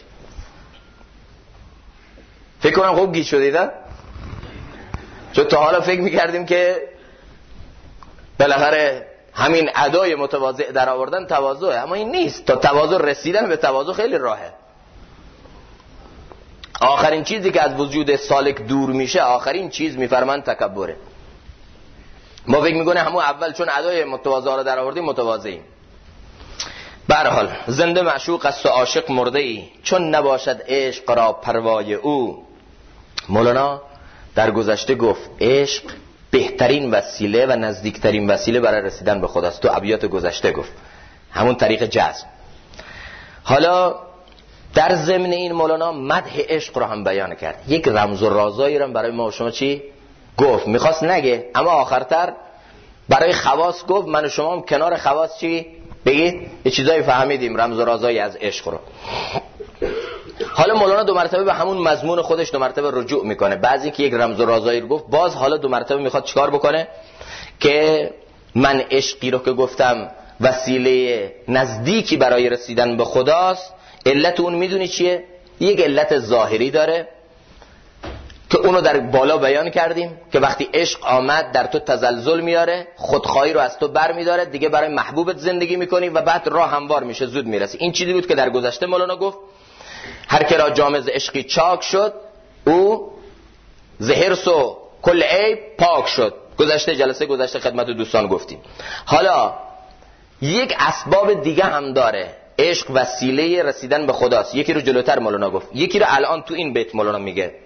فکر کنم خوب گیج شدید. چون تا حالا فکر میکردیم که بالاخره همین ادای متواضع در آوردن تواضعه، اما این نیست. تا تواضع رسیدن به تواضع خیلی راهه. آخرین چیزی که از وجود سالک دور میشه، آخرین چیز میفرمان تکبره. ما فکر میکنه همون اول چون ادای متواضع رو در آوردیم متواضعیم. به هر حال زنده معشوق است و عاشق مرده ای، چون نباشد عشق را پروای او. مولانا در گذشته گفت عشق بهترین وسیله و نزدیکترین وسیله برای رسیدن به خداست. تو ابیات گذشته گفت همون طریق جذب. حالا در ضمن این مولانا مدح عشق رو هم بیان کرد. یک رمز و رازایی رو برای ما و شما چی گفت؟ میخواست نگه اما آخرتر برای خواص گفت. من و شما هم کنار خواص چی بگید یه چیزایی فهمیدیم، رمز و رازایی از عشق رو. حالا مولانا دو مرتبه به همون مضمون خودش دو مرتبه رجوع میکنه. بعضی که یک رمز و رازایی رو گفت، باز حالا دو مرتبه میخواد چیکار بکنه که من عشقی رو که گفتم وسیله نزدیکی برای رسیدن به خداست. علت اون میدونی چیه؟ یک علت ظاهری داره که اونو در بالا بیان کردیم که وقتی عشق آمد در تو تزلزل میاره، خودخواهی رو از تو بر میداره، دیگه برای محبوبت زندگی میکنی و بعد راه هموار میشه، زود میرسی. این چیزی بود که در گذشته مولانا گفت هر که را جام ز عشقی چاک شد او ز حرص و کل عیب پاک شد. گذشته جلسه گذشته خدمت دوستان گفتیم. حالا یک اسباب دیگه هم داره. عشق وسیله رسیدن به خداست. یکی رو جلوتر مولانا گفت، یکی رو الان تو این بیت مولانا میگه.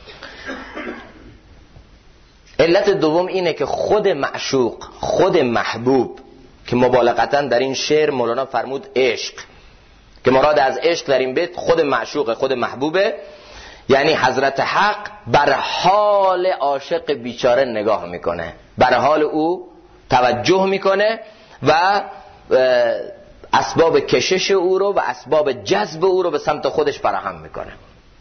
علت دوم اینه که خود معشوق، خود محبوب، که مبالغتاً در این شعر مولانا فرمود عشق، که مراد از عشق در این بیت خود معشوق، خود محبوبه. یعنی حضرت حق بر حال عاشق بیچاره نگاه میکنه، بر حال او توجه میکنه و اسباب کشش او رو و اسباب جذب او رو به سمت خودش فراهم میکنه.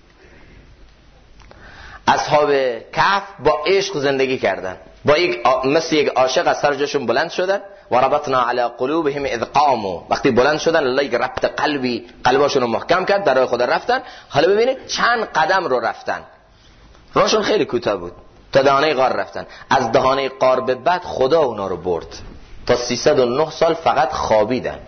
اصحاب کهف با عشق زندگی کردن، با مثل یک عاشق از سر جاشون بلند شدن. و ربطنا علی قلوبهم اذ قاموا، وقتی بلند شدن الله یک ربط قلباشون رو محکم کرد، در راه خدا رفتن. حالا ببینید چند قدم رو رفتن، راهشون خیلی کوتاه بود، تا دهانه غار رفتن. از دهانه غار به بعد خدا اونا رو برد تا 309 سال فقط خوابیدن،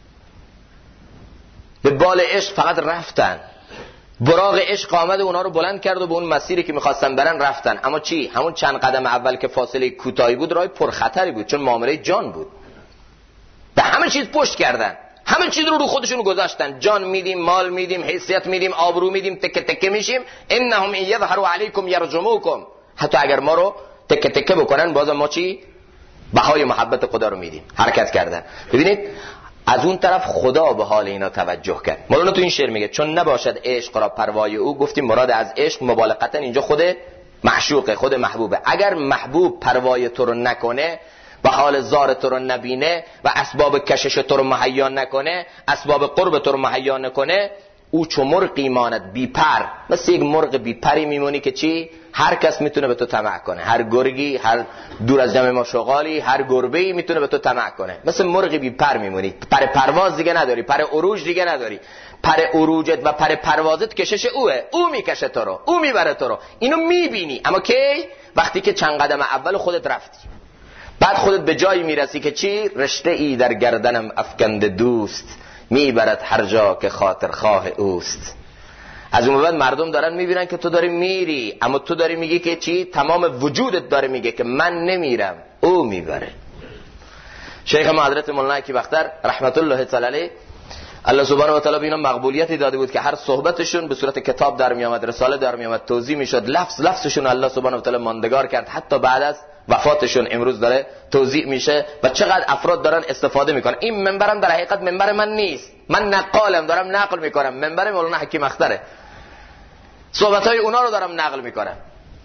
به بال عشق فقط رفتن. براق عشق آمد و اونا رو بلند کرد و به اون مسیری که میخواستن برن رفتن. اما چی؟ همون چند قدم اول که فاصله کوتاهی بود راه پرخطری بود، چون معامله جان بود. به همه چیز پشت کردن، همه چیز رو خودشون گذاشتن. جان میدیم، مال میدیم، حیثیت میدیم، آبرو میدیم، تکه تکه میشیم. انهم ان یظهروا علیکم یرجموکم، حتی اگر ما رو تکه تکه بکنن باز ما چی؟ بهای محبت خدا رو میدیم. حرکت کردن. ببینید از اون طرف خدا به حال اینا توجه کرد. مولانا تو این شعر میگه چون نباشد عشق را پروای او. گفتیم مراد از عشق مبالغتا اینجا خود معشوقه، خود محبوبه. اگر محبوب پروای تو رو نکنه، به حال زار تو رو نبینه و اسباب کشش تو رو مهیا نکنه، اسباب قرب تو رو مهیا نکنه، او چو مرغی ماند بی پر. مثل یک مرغ بی پری میمونی که چی؟ هر کس میتونه به تو طمع کنه، هر گرگی، هر دور از جمع ما شغالی، هر گربه‌ای میتونه به تو طمع کنه. مثل مرغ بی پر میمونی، پر پرواز دیگه نداری، پر عروج دیگه نداری. پر عروجت و پر پروازت کشش اوه، او میکشه تو رو، او میبره تو رو. اینو میبینی، اما کی؟ وقتی که چند قدم اول خودت رفتی. بعد خودت به جایی میرسی که چی؟ رشته ای در گردنم افکنده دوست، میبرد هر جا که خاطر خواه اوست. از اون بعد مردم دارن میبینن که تو داری میری، اما تو داری میگی که چی؟ تمام وجودت داره میگه که من نمیرم، او میبره. شیخ ما حضرت مولانا اکیبختر رحمت الله تعالی علیه، الله سبحانه و تعالی به اینا مقبولیتی داده بود که هر صحبتشون به صورت کتاب در میامد، رساله در میامد، توضیح میشد، لفظشون الله سبحانه و تعالی ماندگار کرد. حتی بعد از وفاتشون امروز داره توضیح میشه و چقدر افراد دارن استفاده میکنن. این منبرم در حقیقت منبر من نیست، من نقالم، دارم نقل میکنم. منبر مولانا حکیم اختره، صحبتهای اونا رو دارم نقل میکنم.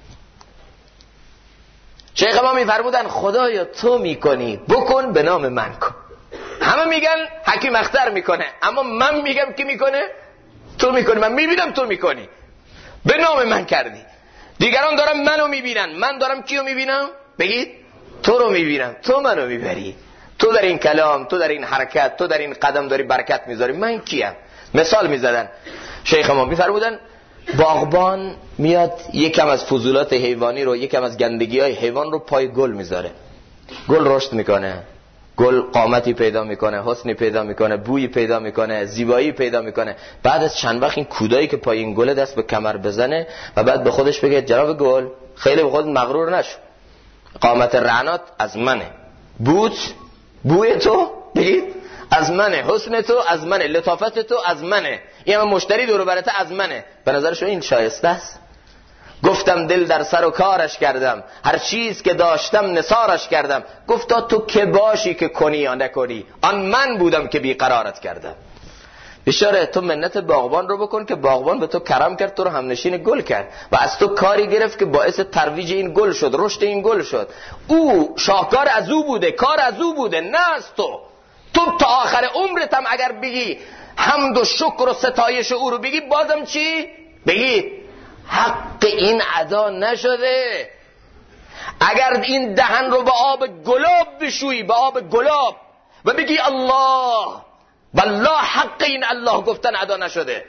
شیخ ما میفرمودن خدایا تو میکنی، بکن به نام من کن. همه میگن حکیم اختر میکنه، اما من میگم کی میکنه؟ تو میکنی. من میبینم تو میکنی، به نام من کردی. دیگران دارن منو میبینن، من دارم کیو میبینم؟ بگید تو رو میبینم، تو منو میبری. تو در این کلام، تو در این حرکت، تو در این قدم داری برکت میذاری. من کیم؟ مثال میزدن شیخ ما میفرمودن باغبان میاد یکم از فضولات حیوانی رو، یکم از گندگی های حیوان رو پای گل میذاره، گل رشد میکنه، گل قامتی پیدا میکنه، حسنی پیدا میکنه، بویی پیدا میکنه، زیبایی پیدا میکنه. بعد از چند وقت این کودایی که پای این گل دست به کمر بزنه و بعد به خودش بگه جناب گل خیلی به خود مغرور نشو، قامت رعنات از منه، بوی تو بگید از منه، حسن تو از منه، لطافت تو از منه، این همه مشتری دور و برته از منه. به نظر شما این شایسته است؟ گفتم دل در سر و کارش کردم، هر چیز که داشتم نثارش کردم. گفتا تو که باشی که کنی یا نکنی، آن من بودم که بیقرارت کردم. اشاره تو منت باغبان رو بکن که باغبان به تو کرم کرد، تو رو همنشین گل کرد و از تو کاری گرفت که باعث ترویج این گل شد، رشد این گل شد. او شاهکار از او بوده، کار از او بوده، نه از تو. تو تا آخر عمرت هم اگر بگی حمد و شکر و ستایش او رو بگی، بازم چی؟ بگی حق این ادا نشده. اگر این دهن رو به آب گلاب بشویی، به آب گلاب، و بگی الله والله حق این الله گفتن ادا نشده.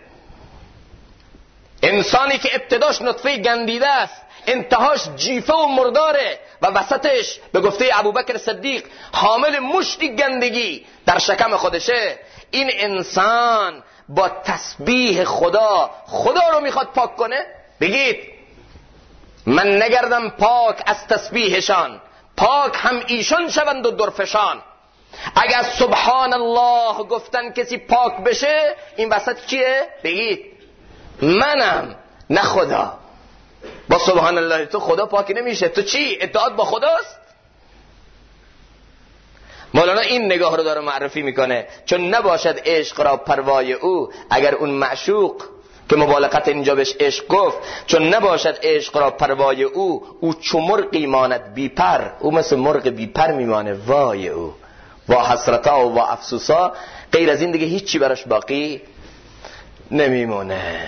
انسانی که ابتداش نطفه گندیده است، انتهاش جیفه و مرداره و وسطش به گفته ابوبکر صدیق حامل مشتی گندگی در شکم خودشه، این انسان با تسبیح خدا رو میخواد پاک کنه. بگید من نگردم پاک از تسبیحشان، پاک هم ایشان شوند و درفشان. اگر سبحان الله گفتن کسی پاک بشه، این وسط کیه؟ بگید منم، نه خدا. با سبحان الله تو خدا پاک نمیشه، تو چی؟ اتحاد با خداست. مولانا این نگاه رو داره معرفی میکنه، چون نباشد عشق را پروای او. اگر اون معشوق که مبالغت اینجا بهش عشق گفت، چون نباشد عشق را پروای او چو مرغی ماند بی پر. او مثل مرغ بی پر میمانه، وای او، وا حسرتا و وا افسوسا. غیر از این دیگه هیچی براش باقی نمیمونه.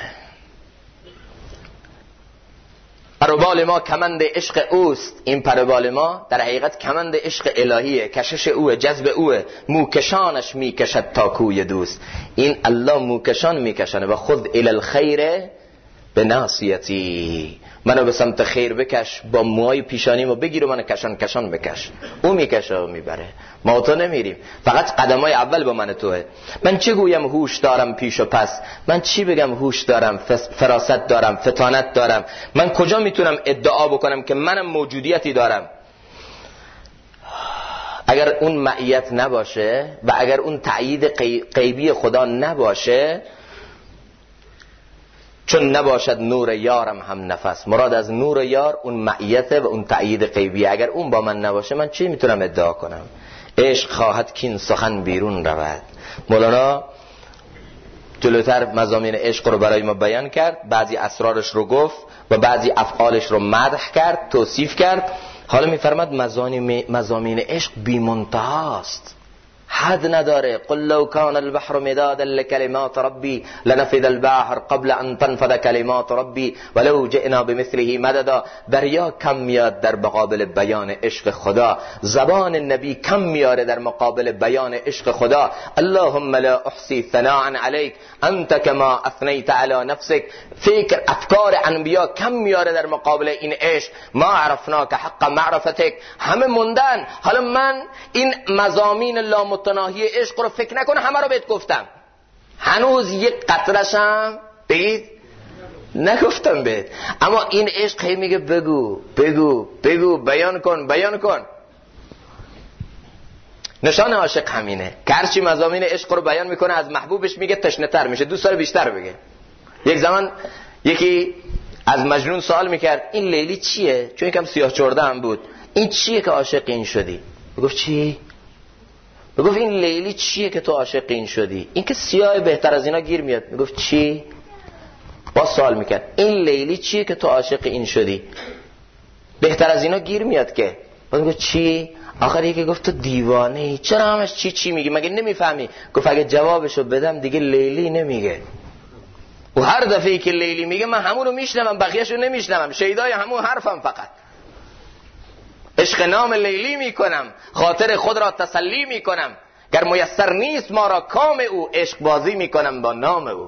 پروبال ما کمند عشق اوست. این پروبال ما در حقیقت کمند عشق الهیه، کشش اوه، جذب اوه. موکشانش میکشد تا کوی دوست. این الله موکشان میکشنه و خود الی الخیر به ناصیتی، منو به سمت خیر بکش، با موهای پیشانیمو بگیر و منو کشان بکش. او میکشه و میبره، ما تو نمیریم. فقط قدمای اول با من توه. من چه گویم هوش دارم پیش و پس؟ من چی بگم هوش دارم، فراست دارم، فطانت دارم؟ من کجا میتونم ادعا بکنم که منم موجودیتی دارم؟ اگر اون معیت نباشه و اگر اون تأیید غیبی خدا نباشه، چون نباشد نور یارم هم نفس. مراد از نور یار اون معیت و اون تأیید غیبی. اگر اون با من نباشه من چی میتونم ادعا کنم؟ عشق خواهد کین سخن بیرون رود. مولانا جلوتر مضامین عشق رو برای ما بیان کرد، بعضی اسرارش رو گفت و بعضی افعالش رو مدح کرد، توصیف کرد. حالا میفرماد مضامین عشق بی منتهاست، حد نداره. قل لو كان البحر مدادا لكلمات ربي لنفذ البحر قبل ان تنفذ كلمات ربي ولو جئنا بمثله مددا. دریا کم میاد در مقابل بیان عشق خدا، زبان نبی کم میاره در مقابل بیان عشق خدا. اللهم لا احصي ثناء عليك انت كما اثنيت على نفسك. فکر افکار انبیا کم میاره در مقابل این عشق. ما عرفناك حق معرفتك. همه موندن. حالا من این مضامین لامتناهی عشق رو فکر نکنه، همه رو بهت گفتم، هنوز یک قطرشم بگید نگفتم بهت. اما این عشق هی میگه بگو بگو بگو، بیان کن. نشان عاشق همینه که هرچی مضامین عشق رو بیان میکنه از محبوبش میگه تشنه تر میشه، دوست داره بیشتر بگه. یک زمان یکی از مجنون سوال میکرد این لیلی چیه؟ چون یکم سیاه چرده هم بود. این چیه که عاشق این شدی؟ بگفت چی؟ بگفت این لیلی چیه که تو عاشق این شدی؟ این که سیاه بهتر از اینا گیر میاد. میگفت چی؟ با سوال میکرد این لیلی چیه که تو عاشق این شدی؟ بهتر از اینا گیر میاد که. میگفت چی؟ آخر یکی گفت تو دیوانه ای، چرا همش چی میگی؟ مگه نمیفهمی؟ گفت اگه جوابشو بدم دیگه لیلی نمیگه. و هر دفعه که لیلی میگه من همونو میشنوم، بقیه‌شو نمیشنوم، شیدای همون حرفم فقط. عشق نام لیلی میکنم، خاطر خود را تسلی میکنم، گر میسر نیست ما را کام او، عشق بازی میکنم با نام او.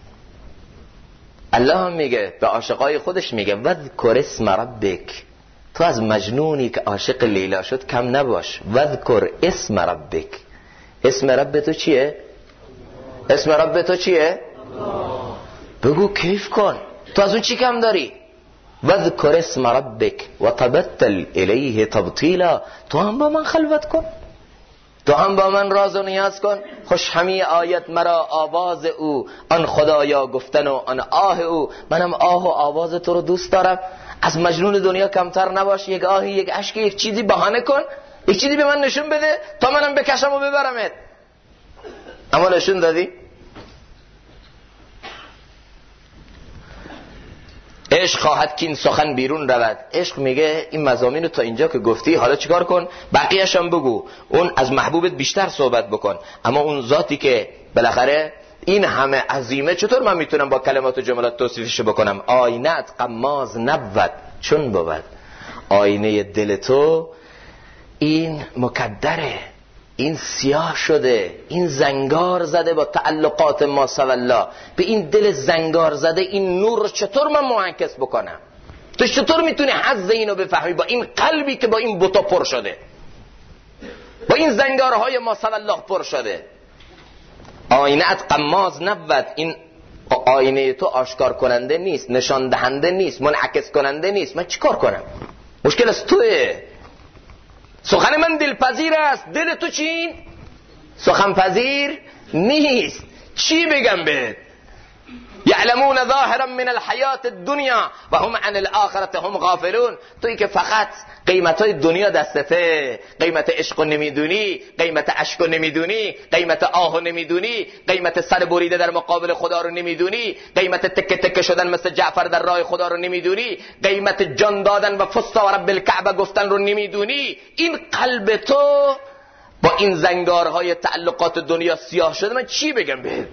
الله هم میگه به عاشقای خودش میگه وذکر اسم ربک، تو از مجنونی که عاشق لیلا شد کم نباش. وذکر اسم ربک. اسم رب تو چیه؟ اسم رب تو چیه؟ بگو کیف کن. تو از اون چی کم داری؟ وذکر اسم ربک و تبتل الیه تبتیلا. تو هم با من خلوت کن، تو هم با من راز و نیاز کن. خوش همی آیت مرا آواز او، آن خدایا گفتن و آن آه او. منم آه و آواز تو رو دوست دارم. از مجنون دنیا کمتر نباش. یک آهی، یک اشکی، یک چیزی بهانه کن، یک چیزی به من نشون بده تا منم بکشم و ببرمت. اما نشون دادی؟ عشق خواهد که این سخن بیرون رود. عشق میگه این مضامین رو تا اینجا که گفتی حالا چیکار کن؟ بقیه‌اش هم بگو. اون از محبوبت بیشتر صحبت بکن. اما اون ذاتی که بالاخره این همه عظیمه چطور من میتونم با کلمات و جملات توصیفش بکنم؟ آینت قماز نبود چون بود. آینه دل تو این مکدره، این سیاه شده، این زنگار زده با تعلقات ما سوالا. به این دل زنگار زده این نور رو چطور من منعکس بکنم؟ تو چطور میتونی حظ اینو بفهمی با این قلبی که با این بوتا پر شده، با این زنگارهای ما سوالا پر شده؟ آینه‌ات قماز نبود. این آینه تو آشکار کننده نیست، نشان دهنده نیست، منعکس کننده نیست. من چیکار کنم؟ مشکل از توئه. سخن من دلپذیر است، دل تو چین؟ سخن پذیر نیست. چی بگم بهت؟ یعلمون ظاهرا من الحیات الدنیا و هم عن الاخرة هم غافلون. تویی که فقط قیمتای دنیا دستته، قیمت عشق نمیدونی، قیمت اشک نمیدونی، قیمت آه نمیدونی، قیمت سر بریده در مقابل خدا رو نمیدونی، قیمت تکه تکه شدن مثل جعفر در راه خدا رو نمیدونی، قیمت جان دادن و فستا و رب الکعبه گفتن رو نمیدونی. این قلب تو با این زنگارهای تعلقات دنیا سیاه شده. من چی بگم بهت؟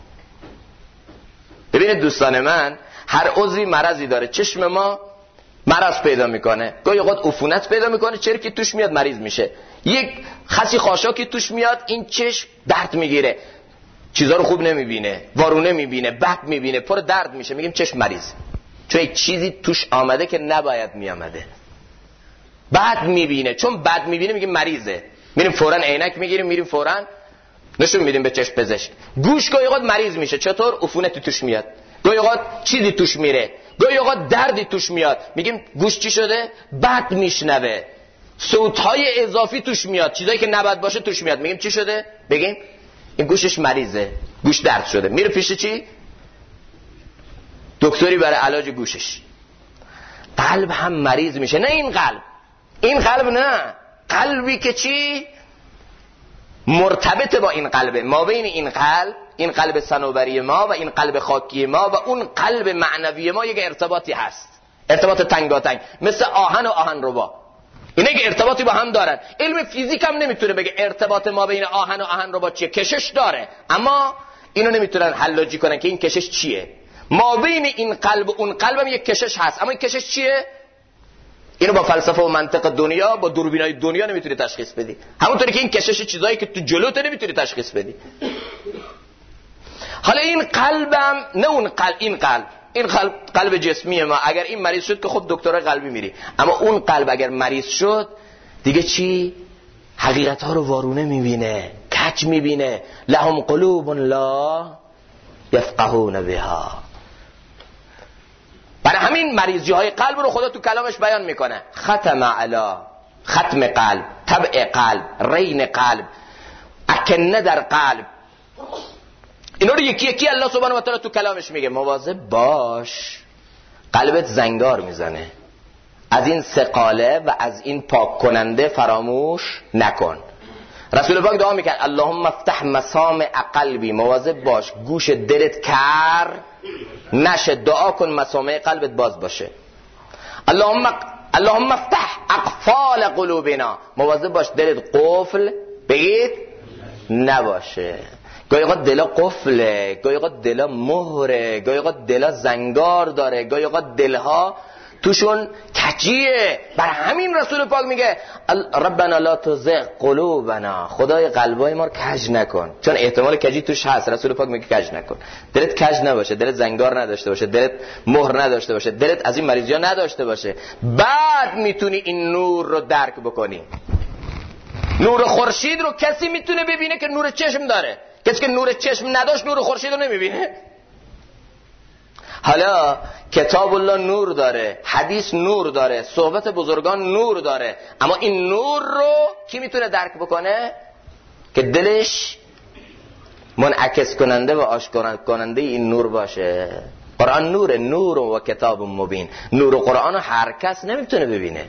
ببینید دوستان من، هر عضوی مرضی داره. چشم ما مرض پیدا میکنه، گاهی اوقات عفونت پیدا میکنه، چرکی توش میاد مریض میشه. یک خسی خاشاکی توش میاد، این چشم درد میگیره، چیزا رو خوب نمیبینه، وارونه میبینه، بد میبینه، پر درد میشه. میگیم چشم مریض، چون یک چیزی توش آمده که نباید میامده. بد میبینه، چون بد میبینه میگیم مریضه. میریم فورا عینک میگیریم، میریم فورا نشون میدیم به چشم پزشک. گوش گاهی اوقات مریض میشه. چطور؟ عفونتی توش میاد، گاهی اوقات چیزی توش میره، گاهی اوقات دردی توش میاد. میگیم گوش چی شده؟ بد میشنوه، صوتهای اضافی توش میاد، چیزایی که نباید باشه توش میاد. میگیم چی شده؟ بگیم این گوشش مریضه، گوش درد شده. میره پیش چی؟ دکتری برای علاج گوشش. قلب هم مریض میشه. نه این قلب، این قلب نه، قلبی که چی؟ مرتبط با این قلبه. ما بین این قلب صنوبری ما و این قلب خاکی ما و اون قلب معنوی ما یک ارتباطی هست، ارتباط تنگاتنگ، مثل آهن و آهن ربا. اینا یک ارتباطی با هم دارن. علم فیزیک هم نمیتونه بگه ارتباط ما بین آهن و آهن ربا چیه. کشش داره، اما اینو نمیتونن حلاجی کنن که این کشش چیه. ما بین این قلب و اون قلب هم یک کشش هست، اما این کشش چیه؟ اینو با فلسفه و منطق دنیا، با دوربینای دنیا نمیتونی تشخیص بدی. همونطوری که این کشش چیزایی که تو جلوت نمیتونی تشخیص بدی. حالا این قلبم، نه اون قلب، این قلب جسمی ما. اگر این مریض شد که خب دکتر قلبی میری، اما اون قلب اگر مریض شد دیگه چی؟ حقیقت ها رو وارونه میبینه، کج میبینه. لهم قلوب لا یفقهون بها. برای همین مریضی های قلب رو خدا تو کلامش بیان میکنه. ختم قلب، طبع قلب، رین قلب، اکنه در قلب. اینا رو یکی یکی الله سبحانه و تعالی تو کلامش میگه. مواظب باش، قلبت زنگار میزنه. از این سقاله و از این پاک کننده فراموش نکن. رسول پاک دعا میکرد اللهم افتح مسامع قلبی. مواظب باش گوش دلت کر نشه، دعا کن مسامع قلبت باز باشه. اللهم افتح اقفال قلوبنا. مواظب باش دلت قفل بگید نباشه. گاهی اوقات دلا قفله، گاهی اوقات دلا مهره، گاهی اوقات دلا زنگار داره، گاهی اوقات دلها توشون کجیه. بر همین رسول پاک میگه ربنا لا تزغ قلوبنا، خدای قلبای ما رو کج نکن، چون احتمال کجی توش هست. رسول پاک میگه کج نکن، دلت کج نباشه، دلت زنگار نداشته باشه، دلت مهر نداشته باشه، دلت از این مریضی‌ها نداشته باشه، بعد میتونی این نور رو درک بکنی. نور خورشید رو کسی میتونه ببینه که نور چشم داره؟ کسی که نور چشم نداشت نور خورشید رو نمیبینه. حالا کتاب الله نور داره، حدیث نور داره، صحبت بزرگان نور داره، اما این نور رو کی میتونه درک بکنه؟ که دلش منعکس کننده و آشکار کننده این نور باشه. قرآن نور، نور و کتاب مبین. نور و قرآن رو هر کس نمیتونه ببینه.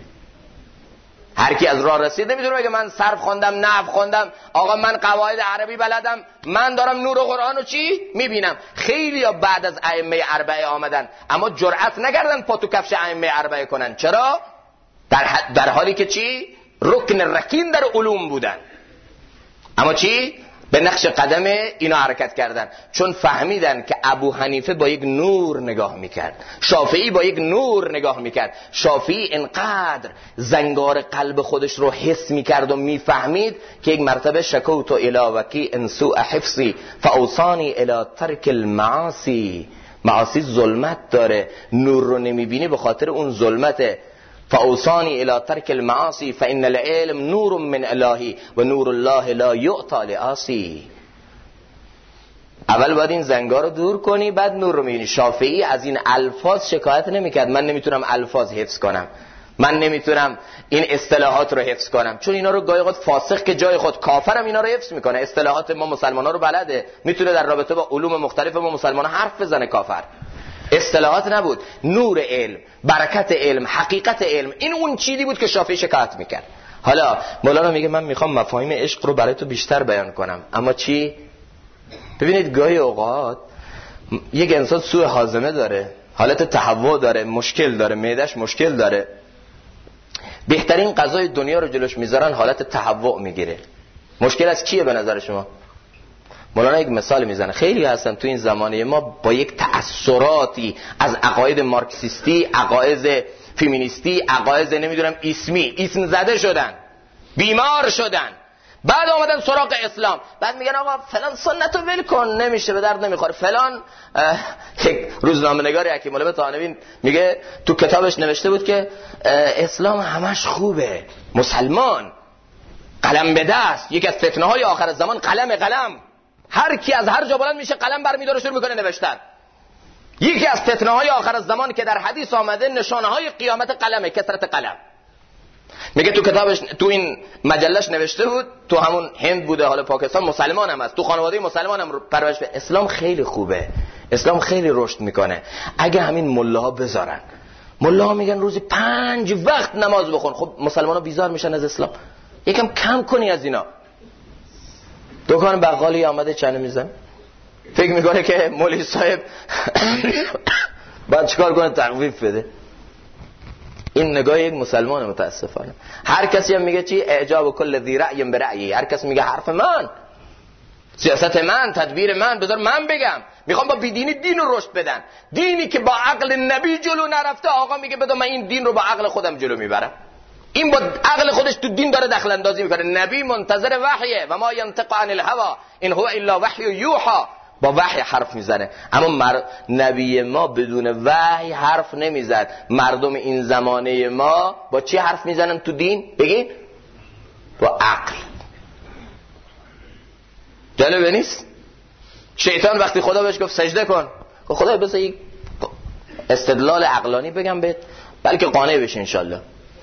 هر کی از راه رسید نمیتونه بگه من صرف خوندم، نحو خوندم، آقا من قواعد عربی بلدم، من دارم نور و قرآن رو چی میبینم. خیلی ها بعد از ائمه اربعه آمدن اما جرأت نکردن پا تو کفش ائمه اربعه کنن. چرا؟ در حالی که چی؟ رکن رکین در علوم بودن، اما چی؟ به نقش قدم اینا حرکت کردن، چون فهمیدن که ابو حنیفه با یک نور نگاه میکرد، شافعی با یک نور نگاه میکرد. شافعی انقدر زنگار قلب خودش رو حس میکرد و میفهمید که یک مرتبه شکوت الی وکی ان سوء حفظی فاوصانی الی ترک المعاصی. معاصی ظلمت داره، نور رو نمیبینی به خاطر اون ظلمته. فاوصانی الی ترک المعاصی فان العلم نور من الهی و نور الله لا یعطی لعاصی. اول باید این زنگار رو دور کنی، بعد نور رو میبینی. شافعی از این الفاظ شکایت نمیکرد، من نمیتونم الفاظ حفظ کنم، من نمیتونم این اصطلاحات رو حفظ کنم، چون اینا رو گاهی اوقات فاسق که جای خود کافرم اینا رو حفظ میکنه. اصطلاحات ما مسلمان‌ها رو بلده، میتونه در رابطه با علوم مختلف ما مسلمان‌ها حرف بزنه. کافر اصطلاحات نبود، نور علم، برکت علم، حقیقت علم، این اون چیزی بود که شافعی شکایت میکرد. حالا مولانا میگه من میخوام مفاهیم عشق رو برای تو بیشتر بیان کنم، اما چی؟ ببینید گاهی اوقات یک انسان سوء هاضمه داره، حالت تهوع داره، مشکل داره، معده‌اش مشکل داره، بهترین غذای دنیا رو جلوش میذارن حالت تهوع میگیره. مشکل از کیه به نظر شما؟ مولانا یک مثال میزنه. خیلی هستن تو این زمانه ما با یک تأثیراتی از عقاید مارکسیستی، عقاید فمینیستی، عقاید نمیدونم اسم زده شدن، بیمار شدن، بعد آمدن سراغ اسلام، بعد میگن آقا فلان سنتو ول کن، نمیشه، به درد نمیخوره. فلان یک روزنامه‌نگاری حکیم الله طانوی میگه تو کتابش نوشته بود که اسلام همش خوبه، مسلمان قلم به دست، یکی از فتنه‌های آخر زمان قلم، هر کی از هر جا بلند میشه قلم برمی‌داره شروع میکنه نوشتن. یکی از فتنه‌های آخر زمان که در حدیث آمده نشانه‌های قیامت قلمه، کثرت قلم. میگه تو کتابش، تو این مجلهش نوشته بود، تو همون هند بوده، حالا پاکستان، مسلمان هم هست، تو خانواده مسلمان هم پرورش به اسلام خیلی خوبه، اسلام خیلی رشد میکنه. اگه همین ملاها بذارن، ملاها میگن روزی 5 وقت نماز بخون، خب مسلمان‌ها بیزار میشن از اسلام. یکم کم کنی از اینا. دکان بقالی آمده چنه میزن، فکر میکنه که مولوی صاحب باید چیکار کنه؟ تخفیف بده. این نگاه یک مسلمان متاسفانه. هر کسی هم میگه چی؟ اعجاب کل ذی رأی برأیی. هر کس میگه حرف من، سیاست من، تدبیر من، بذار من بگم. میخوام با بیدینی دین رو رشد بدن. دینی که با عقل نبی جلو نرفته، آقا میگه بذار من این دین رو با عقل خودم جلو میبرم. این با عقل خودش تو دین داره دخل اندازی میکنه. نبی منتظر وحیه و ما ینطق عن الهوا ان هو الا وحی یوحى، با وحی حرف میزنه. اما نبی ما بدون وحی حرف نمیزد. مردم این زمانه ما با چی حرف میزنن تو دین؟ بگین با عقل. جالبه نیست؟ شیطان وقتی خدا بهش گفت سجده کن، خدا بذار یک استدلال عقلانی بگم بهت بلکه قانع بشی انشالله.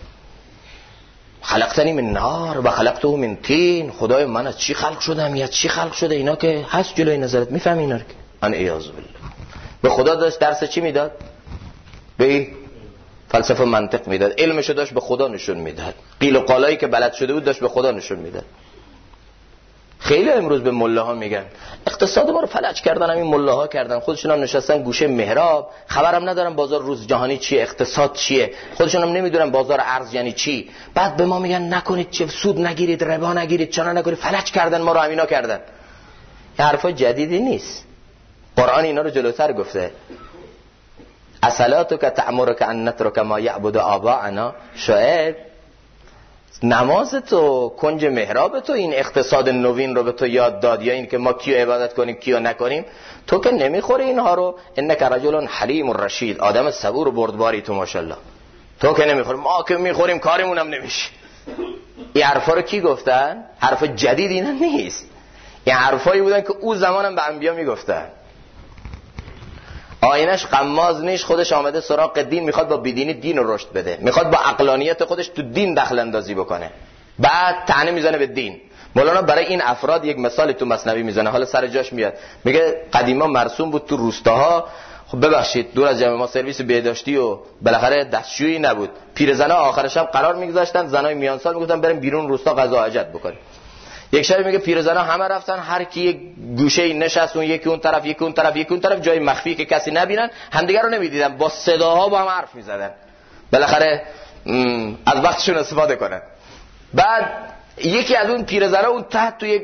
خلقتنی من نار و خلقته من طین. خدای من از چی خلق شدم، یا چی خلق شده؟ اینا که هست جلوی نظرت، میفهمی اینا رو که ان اعاذ بالله. به خدا داشت درس چی میداد؟ به فلسفه منطق میداد. علمشو داشت به خدا نشون میداد. قیل و قالایی که بلد شده بود داشت به خدا نشون میداد. خیلی امروز به ملاها میگن اقتصاد ما رو فلج کردن، همین ملاها کردن، خودشون هم نشستن گوشه محراب، خبرم ندارن بازار روز جهانی چیه، اقتصاد چیه، خودشون هم نمیدونن بازار ارز یعنی چی. بعد به ما میگن نکنید چه، سود نگیرید، ربا نگیرید، چرا نگیرید، فلج کردن ما رو، همینا کردن. این حرفا جدیدی نیست، قرآن اینا رو جلوتر گفته. اصلاتک تأمرک ان نترک ما یعبد آباءنا. شعیب نماز تو، کنج محراب تو این اقتصاد نوین رو به تو یاد داد، یا این که ما کیو عبادت کنیم کیو نکنیم؟ تو که نمیخوری اینها رو. انک رجل حلیم رشید، آدم صبور و بردباری تو ماشاءالله. تو که نمیخوری، ما که میخوریم کاریمون هم نمیشه. این حرفا رو کی گفتن؟ حرف جدید اینا نیست، این حرفایی بودن که او زمانم به انبیا میگفتن. آینش قماز نیست، خودش آمده سراغ دین، میخواد با بیدینی دین رو رشد بده، میخواد با عقلانیت خودش تو دین دخل اندازی بکنه، بعد طعنه میزنه به دین. مولانا برای این افراد یک مثال تو مثنوی میزنه، حالا سر جاش میاد. میگه قدیما مرسوم بود تو روستاها، خب ببخشید دور از جمع ما سرویس بهداشتی و بالاخره دستشویی نبود، پیرزنا آخر شب قرار میگذاشتن، زنای میان سال میگفتن بریم بیرون روستا غذا حاجت بکنیم. یک شب میگه پیرزنا همه رفتن، هر کی یک گوشه نشست، اون یکی اون طرف، یکی اون طرف، یکی اون طرف، جای مخفی که کسی نبینن، همدیگه رو نمیدیدن، با صداها با هم حرف میزدن، بالاخره از وقتشون استفاده کنن. بعد یکی از اون پیرزنا اون تحت توی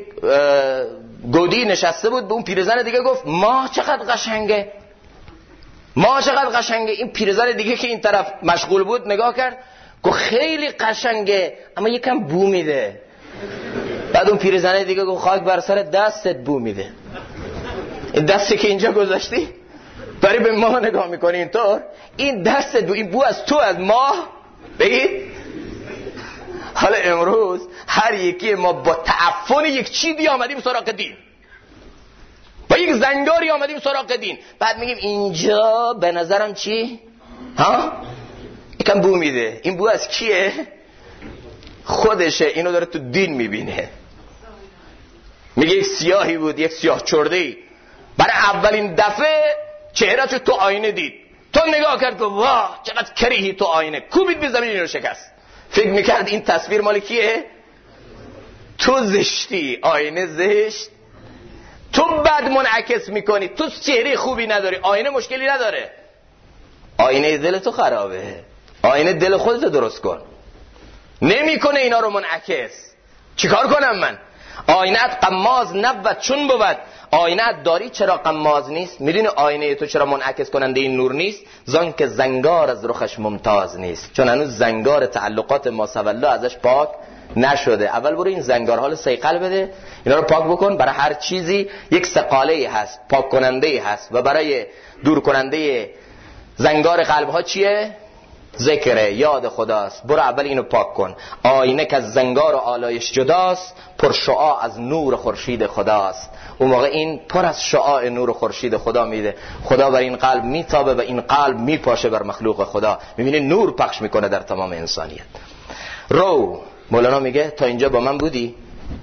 گودی نشسته بود، به اون پیرزن دیگه گفت ما چقدر قشنگه، ما چقدر قشنگه. این پیرزن دیگه که این طرف مشغول بود نگاه کرد، گفت خیلی قشنگه اما یکم بو میده. بعد اون پیرزنه دیگه گفت خاک بر سر دستت بو میده، این دستی که اینجا گذاشتی داری به ما نگاه میکنی اینطور، این دستت بو، این بو از تو از ما بگید. حالا امروز هر یکی ما با تعفن یک چیزی آمدیم سراغ دین، با یک زنگاری آمدیم سراغ دین، بعد میگیم اینجا به نظرم چی؟ ها؟ یکم بو میده. این بو از کیه؟ خودشه، اینو داره تو دین میبینه. میگه یک سیاهی بود، یک سیاه چرده‌ای، برای اولین دفعه چهره‌شو تو آینه دید، تو نگاه کرد که واه چقدر کریهی تو آینه، کوبید به زمین، اینو شکست. فکر میکرد این تصویر مال کیه؟ تو زشتی، آینه زشت، تو بد منعکس میکنی، تو چهره خوبی نداری، آینه مشکلی نداره، آینه دل تو خرابه، آینه دل خودت درست کن. نمیکنه اینا رو منعکس، چیکار کنم من؟ آینه‌ات قماز نبود چون بود، آینه‌ات داری چرا قماز نیست؟ میدونی آینه تو چرا منعکس کننده این نور نیست؟ زان که زنگار از رخش ممتاز نیست، چون هنوز زنگار تعلقات ما سوالله ازش پاک نشده. اول برو این زنگارها رو صیقل بده، اینا رو پاک بکن. برای هر چیزی یک سقاله‌ای هست، پاک کننده‌ای هست، و برای دور کننده زنگار قلب‌ها چیه؟ ذکره، یاد خداست. برو اول اینو پاک کن. آینه که از زنگار و آلایش جداست، پر شعاع از نور خورشید خداست. اون موقع این پر از شعاع نور خورشید خدا میده، خدا بر این قلب میتابه و این قلب میپاشه بر مخلوق خدا، میبینی نور پخش میکنه در تمام انسانیت. رو مولانا میگه تا اینجا با من بودی،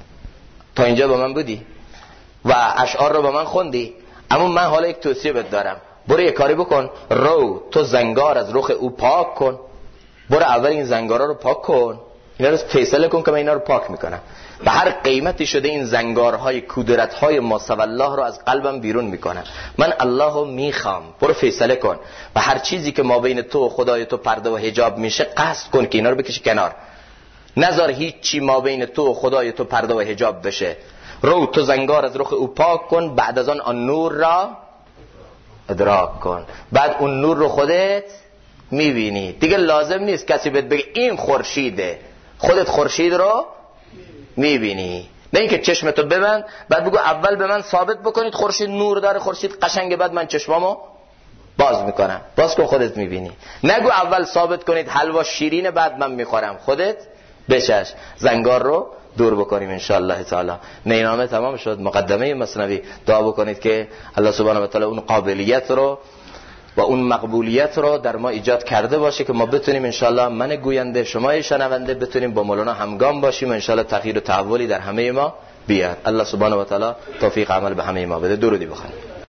تا اینجا با من بودی و اشعار رو با من خوندی، اما من حالا یک توصیه بهت دارم. برو یه کاری بکن، رو تو زنگار از رخ او پاک کن. برو اول این زنگارا رو پاک کن، اینا رو فیصله کن که من اینا رو پاک میکنم. به هر قیمتی شده این زنگارهای کدورتهای ما سوى الله رو از قلبم بیرون میکنم. من الله رو میخوام. برو فیصله کن و هر چیزی که ما بین تو و خدای تو پرده و حجاب میشه قصد کن که اینا رو بکشی کنار. نذار هیچ چی ما بین تو و خدای تو پرده و حجاب بشه. رو تو زنگار از رخ او پاک کن، بعد از آن نور را ادراک کن. بعد اون نور رو خودت میبینی، دیگه لازم نیست کسی بهت بگه این خورشیده، خودت خورشید رو میبینی. نه اینکه چشمتو ببند بعد بگو اول به من ثابت بکنید خورشید نور داره، خورشید قشنگه، بعد من چشمامو باز میکنم. باز کن خودت میبینی. نگو اول ثابت کنید حلوا شیرینه بعد من میخورم، خودت بچش. زنگار رو دور بکنیم انشاءالله تعالی. نینامه تمام شد. مقدمه مثنوی. دعا بکنید که الله سبحانه و تعالی اون قابلیت رو و اون مقبولیت رو در ما ایجاد کرده باشه که ما بتونیم انشاءالله، من گوینده شما شنونده، بتونیم با مولانا همگام باشیم و انشاءالله تغییر و تحولی در همه ما بیاد. الله سبحانه و تعالی توفیق عمل به همه ما بده. درودی بخونید.